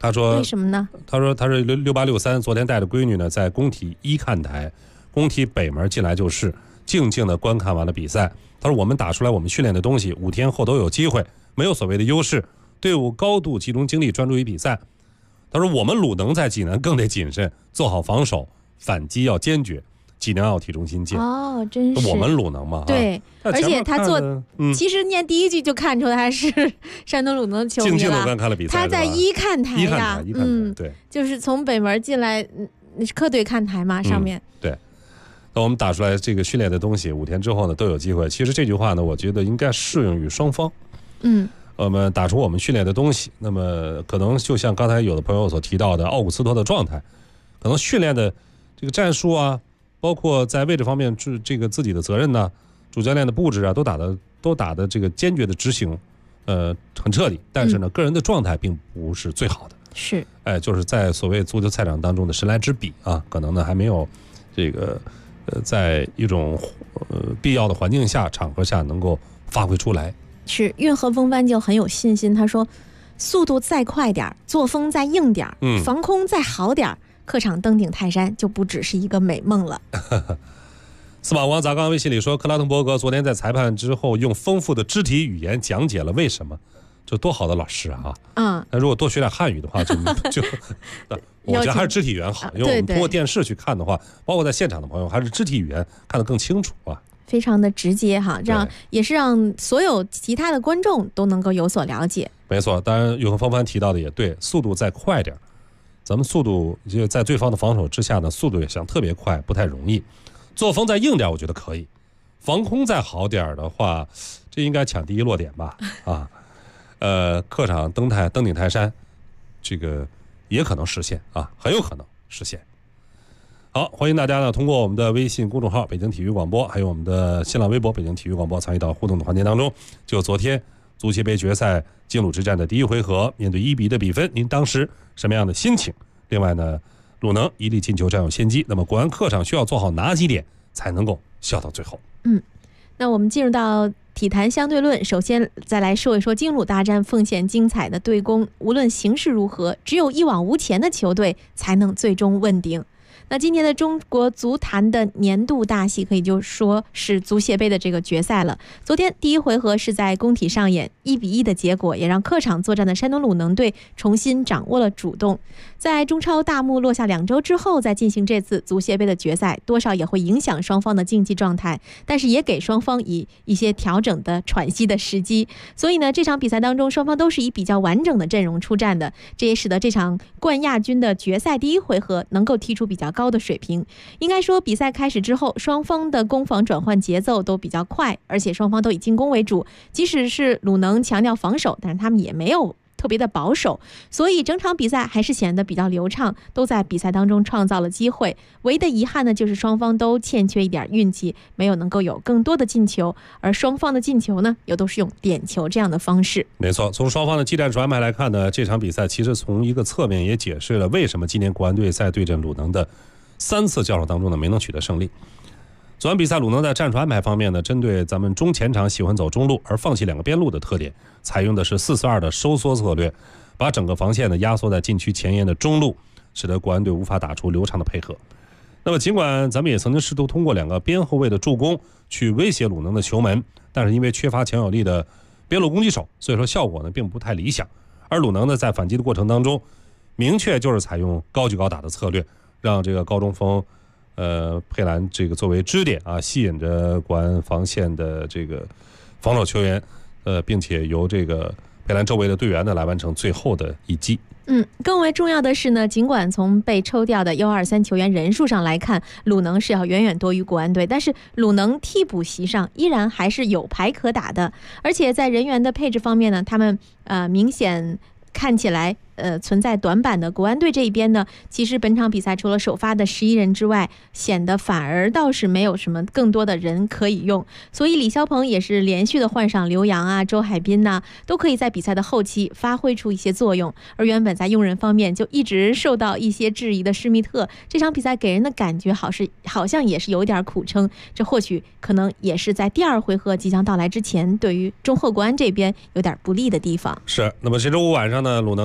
他说为什么呢？ 他说他是6863，昨天带着闺女呢在工体一看台，工体北门进来就是静静的观看完了比赛。他说我们打出来我们训练的东西，5天后都有机会，没有所谓的优势，队伍高度集中精力专注于比赛。他说我们鲁能在济南更得谨慎，做好防守，反击要坚决，济南奥体中心见。 哦，真是我们鲁能嘛， 对，而且他做，其实念第一句就看出他是山东鲁能球迷了。 静静的观看了比赛， 他在一看台呀， 对， 就是从北门进来，客队看台嘛，上面。 对，那我们打出来这个训练的东西，5天之后呢都有机会。其实这句话呢，我觉得应该适用于双方。我们打出我们训练的东西，那么可能就像刚才有的朋友所提到的奥古斯托的状态，可能训练的这个战术啊，包括在位置方面这个自己的责任呢，主教练的布置啊，都打的这个坚决的执行，很彻底。但是呢，个人的状态并不是最好的。 是， 就是在所谓足球赛场当中的神来之笔啊，可能呢还没有这个在一种必要的环境下、场合下能够发挥出来。 是，运河风帆就很有信心，他说速度再快点，作风再硬点，防空再好点，客场登顶泰山就不只是一个美梦了。 司马光砸缸微信里说，克拉滕伯格昨天在裁判之后用丰富的肢体语言讲解了为什么，这多好的老师啊！那如果多学点汉语的话，就我觉得还是肢体语言好，因为我们通过电视去看的话，包括在现场的朋友，还是肢体语言看得更清楚啊。 非常的直接哈，也是让所有其他的观众都能够有所了解。 没错，当然永恒风帆提到的也对，速度再快点，咱们速度就在对方的防守之下呢，速度也想特别快不太容易。作风再硬点，我觉得可以；防空再好点的话，这应该抢第一落点吧？客场登顶泰山，这个也可能实现啊，很有可能实现。好，欢迎大家呢通过我们的微信公众号北京体育广播，还有我们的新浪微博北京体育广播参与到互动的环节当中。就昨天足协杯决赛京鲁之战的第一回合，面对1-1的比分，您当时什么样的心情？另外呢，鲁能一粒进球占有先机，那么国安客场需要做好哪几点才能够笑到最后？ 那我们进入到体坛相对论，首先再来说一说京鲁大战奉献精彩的对攻，无论形势如何，只有一往无前的球队才能最终问鼎。那今年的中国足坛的年度大戏，可以就说是足协杯的这个决赛了。昨天第一回合是在工体上演，1-1的结果也让客场作战的山东鲁能队重新掌握了主动。在中超大幕落下2周之后再进行这次足协杯的决赛，多少也会影响双方的竞技状态，但是也给双方以一些调整的喘息的时机。所以呢，这场比赛当中双方都是以比较完整的阵容出战的，这也使得这场冠亚军的决赛第一回合能够踢出比较高的水平。应该说比赛开始之后，双方的攻防转换节奏都比较快，而且双方都以进攻为主，即使是鲁能强调防守，但是他们也没有特别的保守，所以整场比赛还是显得比较流畅，都在比赛当中创造了机会。唯一的遗憾呢，就是双方都欠缺一点运气，没有能够有更多的进球，而双方的进球呢，又都是用点球这样的方式。 没错，从双方的技战术安排来看呢，这场比赛其实从一个侧面也解释了为什么今年国安队在对阵鲁能的3次交手当中呢没能取得胜利。昨晚比赛鲁能在战术安排方面呢，针对咱们中前场喜欢走中路而放弃2个边路的特点，采用的是4-4-2的收缩策略，把整个防线呢压缩在禁区前沿的中路，使得国安队无法打出流畅的配合。那么尽管咱们也曾经试图通过2个边后卫的助攻去威胁鲁能的球门，但是因为缺乏强有力的边路攻击手，所以说效果呢并不太理想。而鲁能呢在反击的过程当中，明确就是采用高举高打的策略，让这个高中锋佩兰这个作为支点啊，吸引着国安防线的这个防守球员，并且由这个佩兰周围的队员呢来完成最后的一击。 更为重要的是呢，尽管从被抽调的123球员人数上来看，鲁能是要远远多于国安队，但是鲁能替补席上依然还是有牌可打的，而且在人员的配置方面呢，他们明显看起来存在短板的国安队这一边呢，其实本场比赛除了首发的11人之外，显得反而倒是没有什么更多的人可以用，所以李霄鹏也是连续的换上刘洋啊、周海滨呐，都可以在比赛的后期发挥出一些作用。而原本在用人方面就一直受到一些质疑的施密特，这场比赛给人的感觉好像也是有点苦撑，这或许可能也是在第2回合即将到来之前，对于中赫国安这边有点不利的地方。 是，那么这周5晚上呢，鲁能将在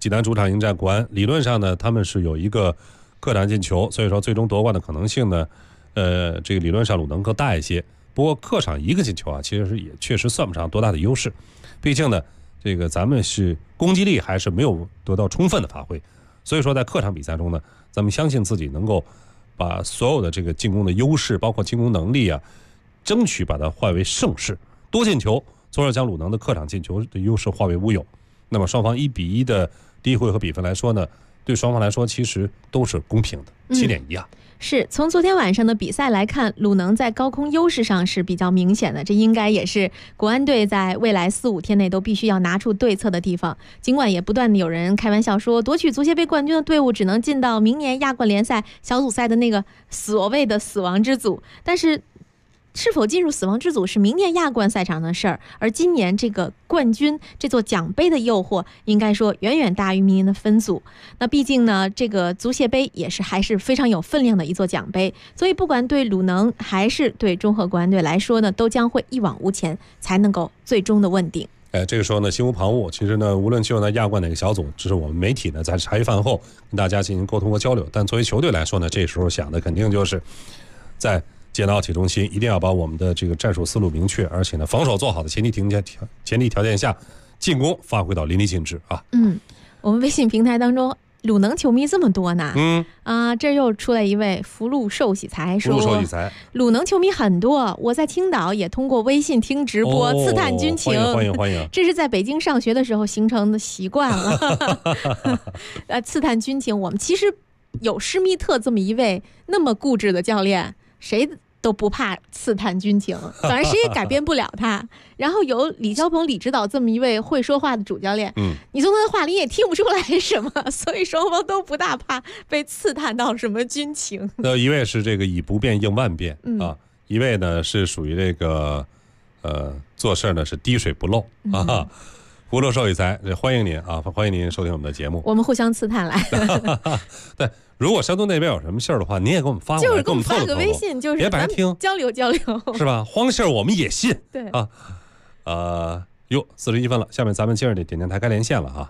济南主场迎战国安，理论上呢他们是有一个客场进球，所以说最终夺冠的可能性呢，这个理论上鲁能更大一些。不过客场一个进球啊，其实也确实算不上多大的优势，毕竟呢，这个咱们是攻击力还是没有得到充分的发挥，所以说在客场比赛中呢，咱们相信自己能够把所有的这个进攻的优势，包括进攻能力啊，争取把它化为胜势，多进球，从而将鲁能的客场进球的优势化为乌有。那么双方1-1的第一回合比分来说呢，对双方来说其实都是公平的，7点1啊。 是从昨天晚上的比赛来看，鲁能在高空优势上是比较明显的，这应该也是国安队在未来4-5天内都必须要拿出对策的地方。尽管也不断的有人开玩笑说，夺取足协杯冠军的队伍只能进到明年亚冠联赛小组赛的那个所谓的死亡之组，但是是否进入死亡之组是明年亚冠赛场的事儿，而今年这个冠军这座奖杯的诱惑应该说远远大于明年的分组。那毕竟呢，这个足协杯也是还是非常有分量的一座奖杯，所以不管对鲁能还是对中赫国安队来说呢，都将会一往无前，才能够最终的问鼎。 这个时候呢，心无旁骛。其实呢，无论进入到亚冠哪个小组，这是我们媒体呢在茶余饭后跟大家进行沟通和交流。但作为球队来说呢，这时候想的肯定就是在建奥体中心一定要把我们的这个战术思路明确，而且呢防守做好的前提条件下，进攻发挥到淋漓尽致啊。 我们微信平台当中鲁能球迷这么多呢，这又出来一位福禄寿喜财说，鲁能球迷很多，我在青岛也通过微信听直播，刺探军情， 欢迎， 这是在北京上学的时候形成的习惯了。刺探军情，我们其实有施密特这么一位那么固执的教练，谁都不怕刺探军情，反正谁也改变不了他。然后有李霄鹏李指导这么一位会说话的主教练，你从他的话里也听不出来什么，所以双方都不大怕被刺探到什么军情。 一位是这个以不变应万变啊，一位呢是属于这个做事呢是滴水不漏啊。福禄寿喜财，欢迎您啊，欢迎您收听我们的节目， 我们互相刺探来。 对。如果山东那边有什么信儿的话，您也给我们发过来， 就是给我们发个微信，就是别白听， 交流， 是吧？荒信儿我们也信， 对啊。41分了，下面咱们接着点电台开连线了啊。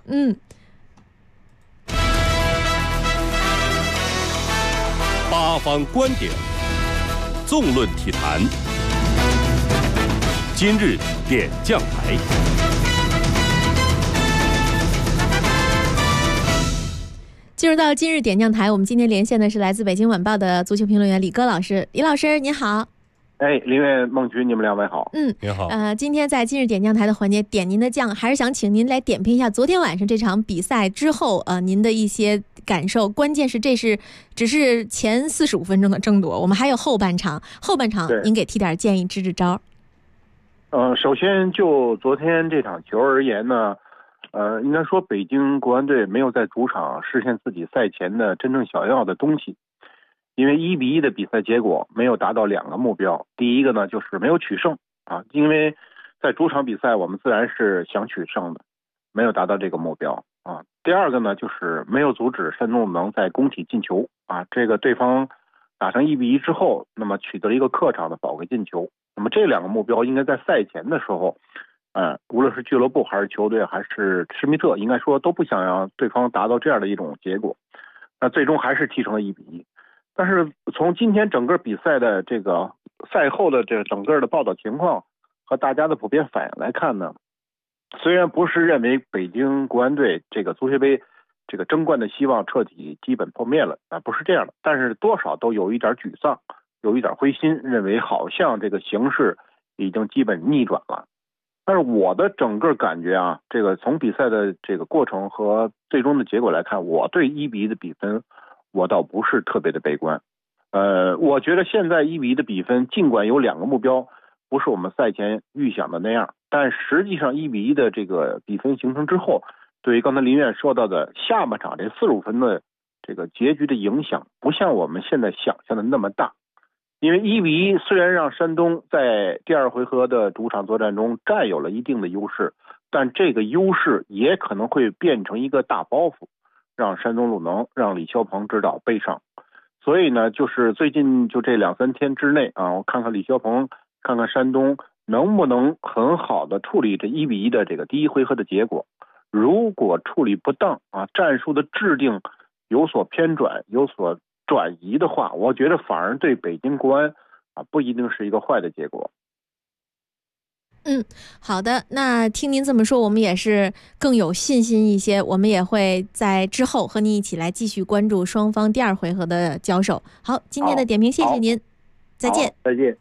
八方观点，纵论体坛，今日点将台。 进入到今日点将台，我们今天连线的是来自北京晚报的足球评论员李戈老师。李老师您好。 林月、孟菊，你们两位好。 您好。 今天在今日点将台的环节点您的将，还是想请您来点评一下昨天晚上这场比赛之后您的一些感受。关键是这是只是前45分钟的争夺，我们还有后半场您给提点建议，支支招。 首先就昨天这场球而言呢，应该说北京国安队没有在主场实现自己赛前的真正想要的东西，因为1-1的比赛结果没有达到2个目标。第一个呢就是没有取胜啊，因为在主场比赛我们自然是想取胜的，没有达到这个目标啊。第二个呢就是没有阻止山东鲁能在工体进球啊，这个对方打成1-1之后，那么取得了一个客场的宝贵进球。那么这2个目标应该在赛前的时候无论是俱乐部还是球队还是施密特，应该说都不想让对方达到这样的一种结果，那最终还是踢成了1-1。但是从今天整个比赛的这个赛后的这整个的报道情况和大家的普遍反应来看呢，虽然不是认为北京国安队这个足协杯这个争冠的希望彻底基本破灭了不是这样的，但是多少都有一点沮丧，有一点灰心，认为好像这个形势已经基本逆转了。但是我的整个感觉啊，这个从比赛的这个过程和最终的结果来看，我对1-1的比分我倒不是特别的悲观。我觉得现在1-1的比分尽管有2个目标不是我们赛前预想的那样，但实际上1-1的这个比分形成之后，对于刚才林院说到的下半场这45分的这个结局的影响不像我们现在想象的那么大。因为1-1虽然让山东在第2回合的主场作战中占有了一定的优势，但这个优势也可能会变成一个大包袱，让山东鲁能让李霄鹏指导背上。所以呢，就是最近就这2-3天之内我看看李霄鹏，看看山东能不能很好的处理这1-1的这个第1回合的结果。 如果处理不当啊，战术的制定有所偏转、有所转移的话，我觉得反而对北京国安啊不一定是一个坏的结果。 好的，那听您这么说，我们也是更有信心一些，我们也会在之后和您一起来继续关注双方第2回合的交手。好，今天的点评谢谢您，再见。 再见。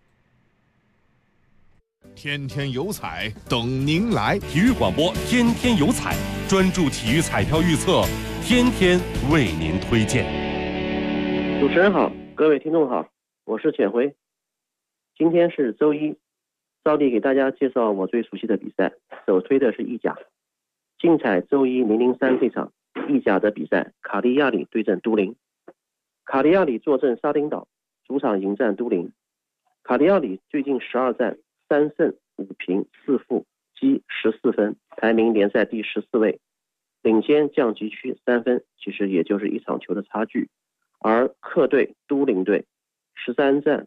天天有彩等您来， 体育广播天天有彩，专注体育彩票预测，天天为您推荐。 主持人好，各位听众好，我是简辉。今天是周一，照例给大家介绍我最熟悉的比赛，首推的是意甲。竞彩周一003这场意甲的比赛，卡利亚里对阵都灵。卡利亚里坐镇沙丁岛，主场迎战都灵。卡利亚里最近12战3胜5平4负，积14分，排名联赛第14位，领先降级区3分，其实也就是1场球的差距。而客队都灵队13战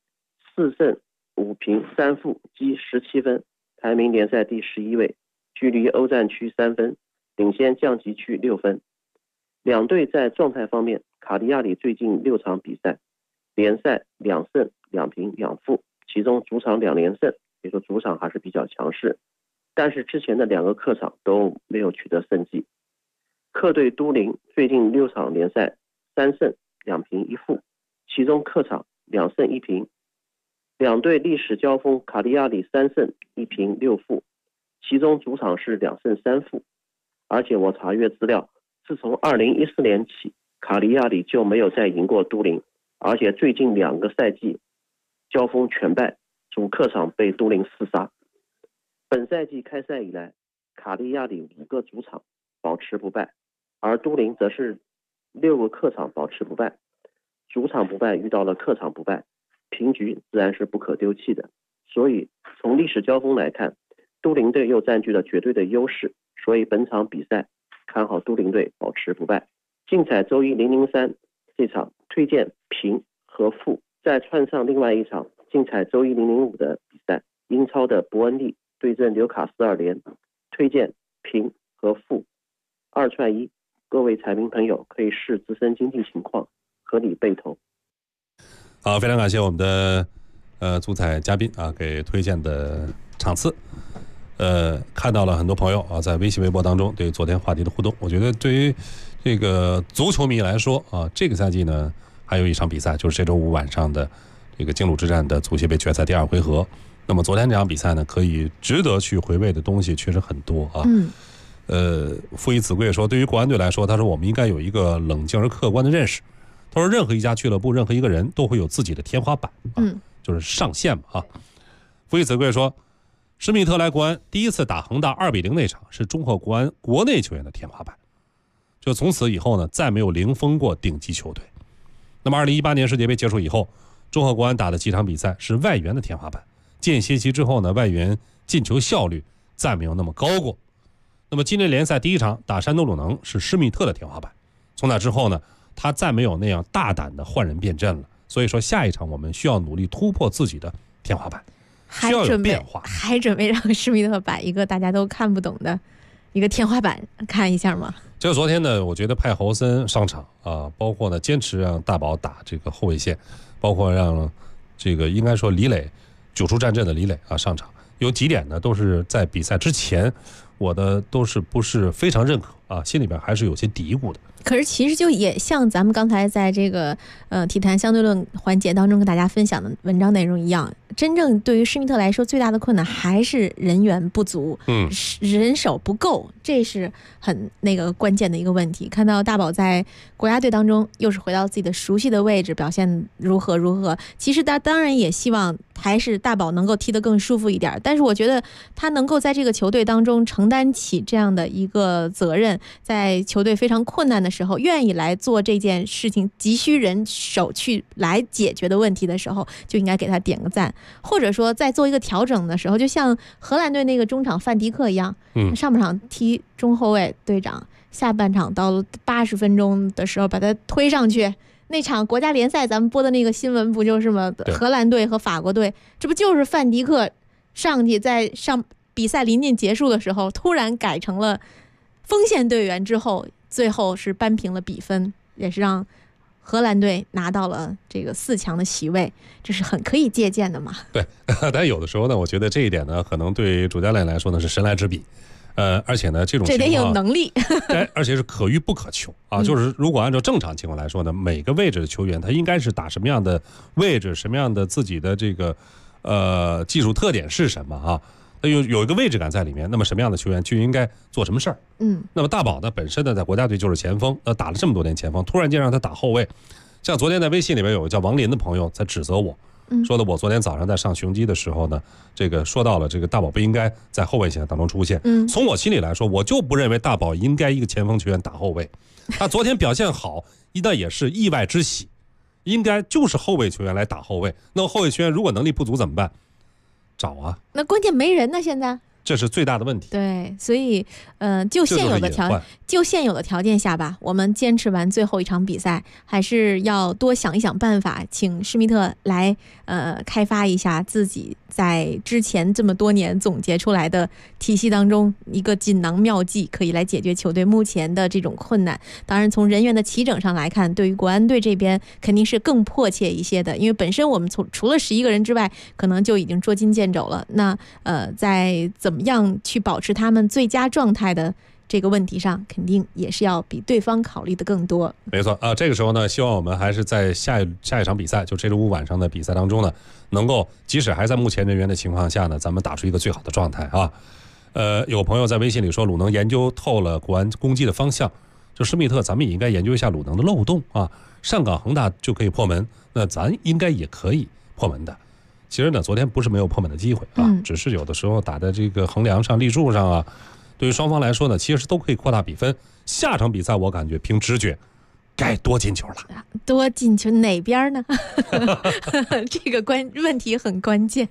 4胜5平3负，积17分，排名联赛第11位，距离欧战区3分，领先降级区6分。两队在状态方面，卡利亚里最近6场比赛联赛2胜2平2负，其中主场2连胜，也说主场还是比较强势，但是之前的2个客场都没有取得胜绩。客队都灵最近6场联赛3胜2平1负，其中客场2胜1平。两队历史交锋，卡利亚里3胜1平6负，其中主场是2胜3负。而且我查阅资料，自从2014年起，卡利亚里就没有再赢过都灵，而且最近2个赛季交锋全败，主客场被都灵4杀。本赛季开赛以来，卡利亚里5个主场保持不败，而都灵则是6个客场保持不败，主场不败遇到了客场不败，平局自然是不可丢弃的。所以从历史交锋来看，都灵队又占据了绝对的优势，所以本场比赛看好都灵队保持不败。竞彩周一003这场推荐平和负，再串上另外一场竞彩周一005的比赛，英超的伯恩利对阵纽卡斯尔联，推荐平和负，2串1。各位彩民朋友可以视自身经济情况合理备投。 好，非常感谢我们的足彩嘉宾啊给推荐的场次。看到了很多朋友啊在微信微博当中对昨天话题的互动。我觉得对于这个足球迷来说啊，这个赛季呢还有一场比赛，就是这周五晚上的这个京鲁之战的足协杯决赛第2回合。那么昨天这场比赛呢，可以值得去回味的东西确实很多啊。傅一子贵说，对于国安队来说，他说我们应该有一个冷静而客观的认识。他说任何一家俱乐部，任何一个人都会有自己的天花板就是上限嘛啊。傅一子贵说，施密特来国安第一次打恒大2比0那场是中赫国安国内球员的天花板，就从此以后呢再没有零封过顶级球队。那么2018年世界杯结束以后，中赫国安打的几场比赛是外援的天花板，间歇期之后呢，外援进球效率再没有那么高过。那么今年联赛第一场打山东鲁能是施密特的天花板，从那之后呢，他再没有那样大胆的换人变阵了。所以说下一场我们需要努力突破自己的天花板，需要有变化。 还准备让施密特把一个大家都看不懂的一个天花板看一下吗？ 这个昨天呢，我觉得派侯森上场啊，包括呢坚持让大宝打这个后卫线，包括让这个应该说李磊9出战阵的李磊啊上场，有几点呢都是在比赛之前我的都是不是非常认可啊，心里边还是有些嘀咕的。 可是其实就也像咱们刚才在这个体坛相对论环节当中跟大家分享的文章内容一样，真正对于施密特来说最大的困难还是人员不足，人手不够，这是很那个关键的一个问题。看到大宝在国家队当中又是回到自己的熟悉的位置，表现如何，其实他当然也希望还是大宝能够踢得更舒服一点，但是我觉得他能够在这个球队当中承担起这样的一个责任，在球队非常困难的时候愿意来做这件事情，急需人手去来解决的问题的时候，就应该给他点个赞。或者说在做一个调整的时候，就像荷兰队那个中场范迪克一样，上半场踢中后卫队长，下半场到了80分钟的时候把他推上去。那场国家联赛咱们播的那个新闻不就是吗？荷兰队和法国队，这不就是范迪克上去在比赛临近结束的时候突然改成了锋线队员之后，最后是扳平了比分，也是让荷兰队拿到了这个4强的席位，这是很可以借鉴的嘛。 对，但有的时候呢，我觉得这一点呢，可能对主教练来说呢是神来之笔，而且呢这种情况这得有能力， 而且是可遇不可求啊。就是如果按照正常情况来说呢，每个位置的球员他应该是打什么样的位置，什么样的自己的这个技术特点是什么啊？有一个位置感在里面，那么什么样的球员就应该做什么事儿。那么大宝呢，本身呢在国家队就是前锋，打了这么多年前锋，突然间让他打后卫，像昨天在微信里边有个叫王林的朋友在指责我，说的我昨天早上在上雄鸡的时候呢，这个说到了这个大宝不应该在后卫线当中出现。从我心里来说，我就不认为大宝应该一个前锋球员打后卫，他昨天表现好，那也是意外之喜，应该就是后卫球员来打后卫。那么后卫球员如果能力不足怎么办？找啊， 那关键没人呢，现在这是最大的问题。 对，所以就现有的条件下吧，我们坚持完最后一场比赛，还是要多想一想办法，请施密特来开发一下自己在之前这么多年总结出来的体系当中一个锦囊妙计，可以来解决球队目前的这种困难。当然从人员的齐整上来看，对于国安队这边肯定是更迫切一些的，因为本身我们除了11个人之外，可能就已经捉襟见肘了。那在怎么样去保持他们最佳状态的这个问题上，肯定也是要比对方考虑的更多。 没错啊，这个时候呢，希望我们还是在下一场比赛，就这周5晚上的比赛当中呢，能够即使还在目前人员的情况下呢，咱们打出一个最好的状态啊。有朋友在微信里说，鲁能研究透了国安攻击的方向，就施密特，咱们也应该研究一下鲁能的漏洞啊。上港恒大就可以破门，那咱应该也可以破门的。其实呢，昨天不是没有破门的机会啊，只是有的时候打在这个衡量上、立柱上啊，对于双方来说呢，其实都可以扩大比分。下场比赛我感觉凭直觉，该多进球了。 多进球哪边呢？这个问题很关键。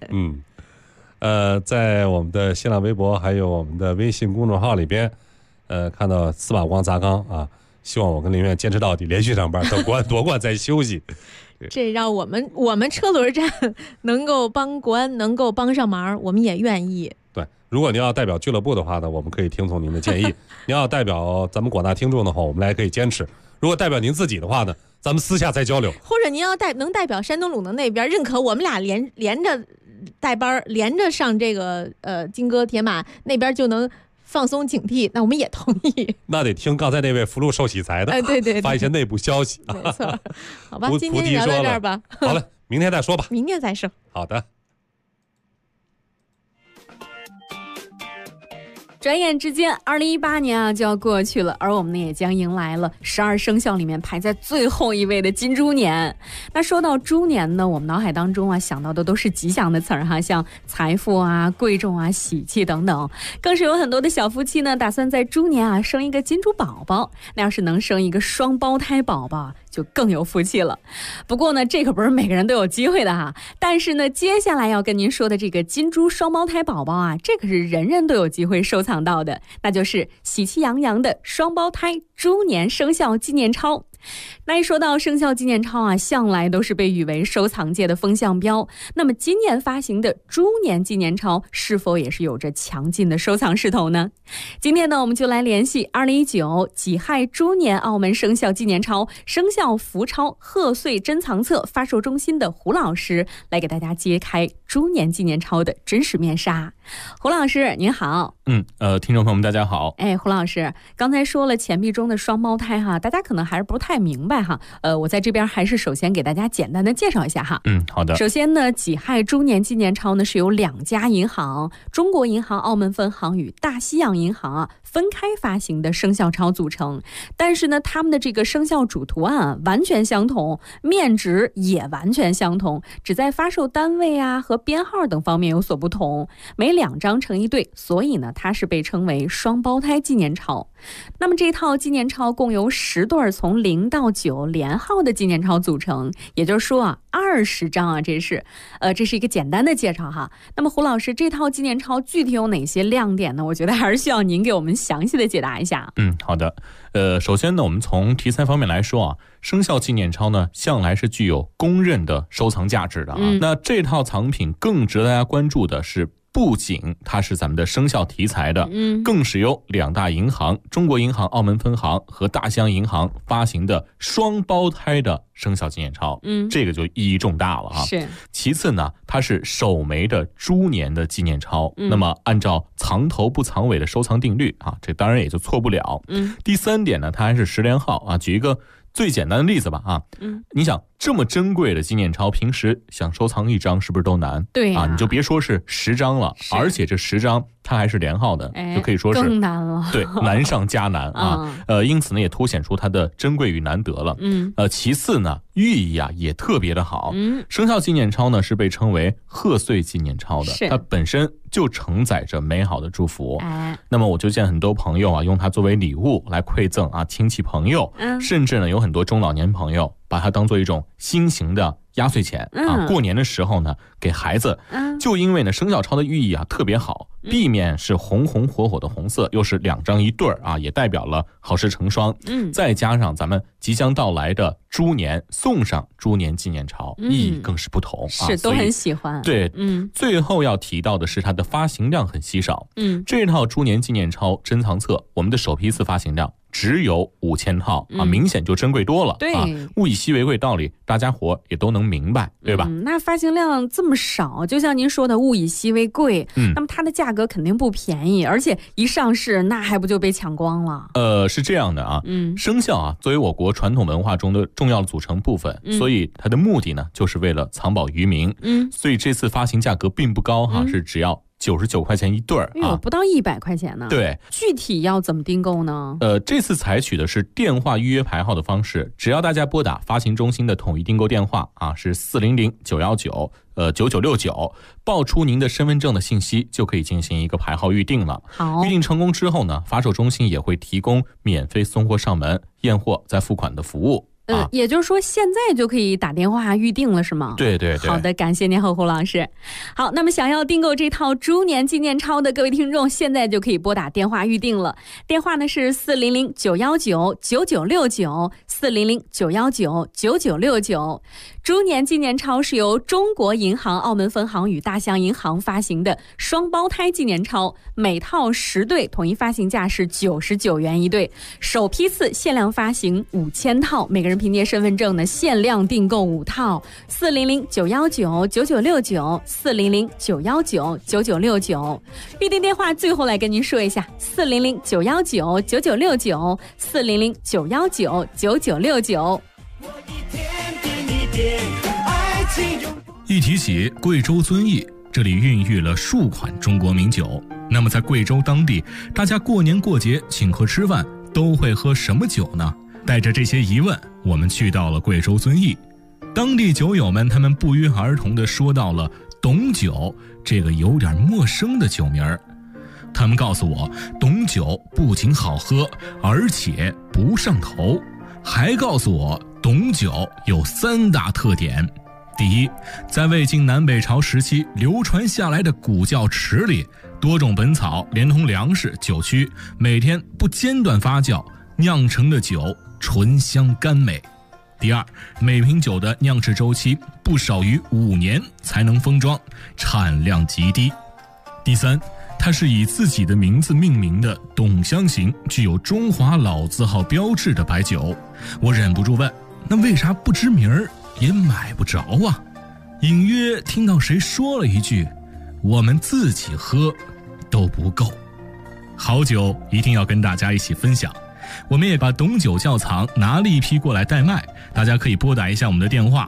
在我们的新浪微博还有我们的微信公众号里边，看到司马光砸缸啊，希望我跟林苑坚持到底，连续上班，等国安夺冠再休息。 这让我们车轮战能够帮国安能够帮上忙，我们也愿意。 对，如果您要代表俱乐部的话呢，我们可以听从您的建议；您要代表咱们广大听众的话，我们来可以坚持；如果代表您自己的话呢，咱们私下再交流。 或者您要能代表山东鲁能那边认可我们俩连着带班，连着上这个金戈铁马那边就能放松警惕，那我们也同意。 那得听刚才那位福禄寿喜财的， 对， 发一些内部消息。 没错，好吧，今天就聊到这儿吧。 好了，明天再说吧。 明天再说。 好的。 转眼之间，2018年啊就要过去了，而我们呢也将迎来了12生肖里面排在最后一位的金猪年。那说到猪年呢，我们脑海当中啊想到的都是吉祥的词儿哈，像财富啊、贵重啊、喜气等等。更是有很多的小夫妻呢，打算在猪年啊生一个金猪宝宝。那要是能生一个双胞胎宝宝，就更有福气了。不过呢，这可不是每个人都有机会的哈。但是呢，接下来要跟您说的这个金猪双胞胎宝宝啊，这可是人人都有机会收藏到的，那就是喜气洋洋的双胞胎猪年生肖纪念钞。那一说到生肖纪念钞啊，向来都是被誉为收藏界的风向标。那么今年发行的猪年纪念钞是否也是有着强劲的收藏势头呢？今天呢，我们就来联系2019己亥猪年澳门生肖纪念钞生肖福钞贺岁珍藏册发售中心的胡老师，来给大家揭开猪年纪念钞的真实面纱。胡老师您好。 听众朋友们大家好。 胡老师刚才说了钱币中的双胞胎哈，大家可能还是不太明白哈。我在这边还是首先给大家简单的介绍一下哈。 好的。 首先呢，己亥猪年纪念钞呢是由2家银行，中国银行澳门分行与大西洋银行啊分开发行的生肖钞组成，但是呢，他们的这个生肖主图案啊完全相同，面值也完全相同，只在发售单位啊和编号等方面有所不同，每2张成一对，所以呢，它是被称为双胞胎纪念钞。那么这套纪念钞共由10对从0到9连号的纪念钞组成，也就是说啊，20张啊，这是一个简单的介绍哈。那么胡老师，这套纪念钞具体有哪些亮点呢？我觉得还是需要您给我们详细的解答一下。 好的。首先呢，我们从题材方面来说啊，生肖纪念钞呢向来是具有公认的收藏价值的啊。那这套藏品更值得大家关注的是不仅它是咱们的生肖题材的，更是由2大银行中国银行澳门分行和大西洋银行发行的双胞胎的生肖纪念钞，这个就意义重大了啊。 是。 其次呢，它是首枚的猪年的纪念钞，那么按照藏头不藏尾的收藏定律啊，这当然也就错不了。第3点呢，它还是10连号啊。举一个最简单的例子吧啊，你想这么珍贵的纪念钞，平时想收藏1张是不是都难？ 对啊，你就别说是10张了，而且这10张它还是连号的，就可以说是更难了。 对，难上加难啊。因此呢，也凸显出它的珍贵与难得了。其次呢，寓意啊也特别的好。生肖纪念钞呢是被称为贺岁纪念钞的，它本身就承载着美好的祝福。那么我就见很多朋友啊，用它作为礼物来馈赠啊亲戚朋友，甚至呢有很多中老年朋友把它当做一种新型的压岁钱啊，过年的时候呢给孩子。就因为呢生肖钞的寓意啊特别好，地面是红红火火的红色，又是2张一对儿啊，也代表了好事成双。再加上咱们即将到来的猪年，送上猪年纪念钞，意义更是不同啊， 是都很喜欢。 对，最后要提到的是它的发行量很稀少。这套猪年纪念钞珍藏册，我们的首批次发行量只有5000套啊，明显就珍贵多了。 对， 物以稀为贵道理，大家伙也都能明白，对吧？ 那发行量这么少，就像您说的物以稀为贵，那么它的价格肯定不便宜，而且一上市那还不就被抢光了？ 是这样的啊，生肖啊作为我国传统文化中的重要的组成部分，所以它的目的呢就是为了藏宝于民。所以这次发行价格并不高哈，是只要99块钱一对儿啊， 不到100块钱呢。 对， 具体要怎么订购呢？ 这次采取的是电话预约排号的方式，只要大家拨打发行中心的统一订购电话啊，是400-919-9969，报出您的身份证的信息，就可以进行一个排号预定了。 好， 预定成功之后呢，发售中心也会提供免费送货上门、验货再付款的服务。 也就是说现在就可以打电话预定了是吗？ 对对对。 好的，感谢您侯胡老师。好，那么想要订购这套猪年纪念钞的各位听众，现在就可以拨打电话预定了。电话呢是400-919-9969，400-919-9969。猪年纪念钞是由中国银行澳门分行与大西洋银行发行的双胞胎纪念钞，每套10对，统一发行价是99元一对，首批次限量发行5000套，每个人凭借身份证呢限量订购5套。400-919-9969，400-919-9969。预订电话最后来跟您说一下，400-919-9969，400-919-9969。 一提起贵州遵义，这里孕育了数款中国名酒。那么在贵州当地，大家过年过节请客吃饭都会喝什么酒呢？带着这些疑问，我们去到了贵州遵义。当地酒友们他们不约而同地说到了董酒这个有点陌生的酒名儿。他们告诉我，董酒不仅好喝，而且不上头，还告诉我董酒有3大特点。第一，在魏晋南北朝时期流传下来的古窖池里，多种本草连同粮食、酒曲，每天不间断发酵酿成的酒醇香甘美。第二，每瓶酒的酿制周期不少于5年才能封装，产量极低。第三，它是以自己的名字命名的董香型，具有中华老字号标志的白酒。我忍不住问，那为啥不知名儿也买不着啊？隐约听到谁说了一句，我们自己喝都不够。好酒一定要跟大家一起分享，我们也把董酒窖藏拿了一批过来代卖，大家可以拨打一下我们的电话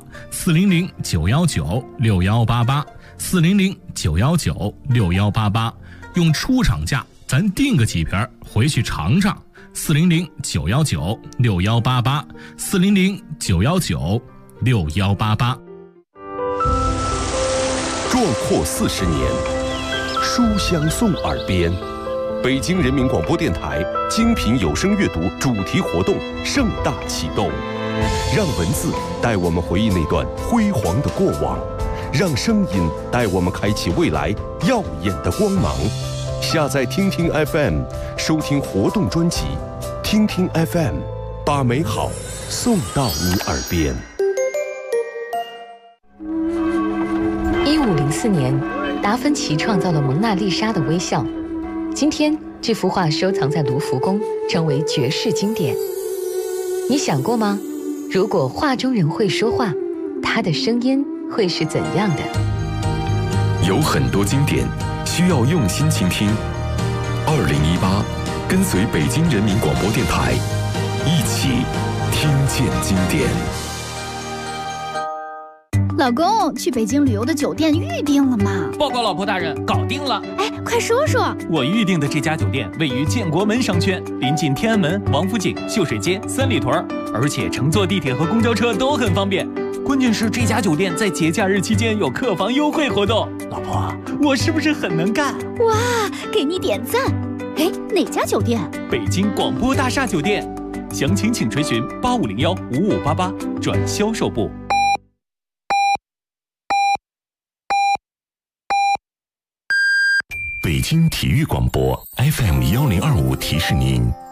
400-919-6188，400-919-6188，用出厂价咱订个几瓶回去尝尝。400-919-6188，400-919-6188。 壮阔40年，书香送耳边。北京人民广播电台精品有声阅读主题活动盛大启动，让文字带我们回忆那段辉煌的过往，让声音带我们开启未来耀眼的光芒。下载听听 FM， 收听活动专辑，听听 FM， 把美好送到你耳边。 1504年， 达芬奇创造了蒙娜丽莎的微笑，今天这幅画收藏在卢浮宫，成为绝世经典。你想过吗？如果画中人会说话，他的声音会是怎样的？ 有很多经典需要用心倾听。2018，跟随北京人民广播电台，一起听见经典。 老公，去北京旅游的酒店预定了吗？ 报告老婆大人，搞定了。 哎，快说说。 我预定的这家酒店位于建国门商圈，临近天安门、王府井、秀水街、三里屯，而且乘坐地铁和公交车都很方便。关键是这家酒店在节假日期间有客房优惠活动。老婆，我是不是很能干？ 哇，给你点赞。哎，哪家酒店？ 北京广播大厦酒店。详情请垂询8501-5588转销售部。 北京体育广播 FM1025提示您。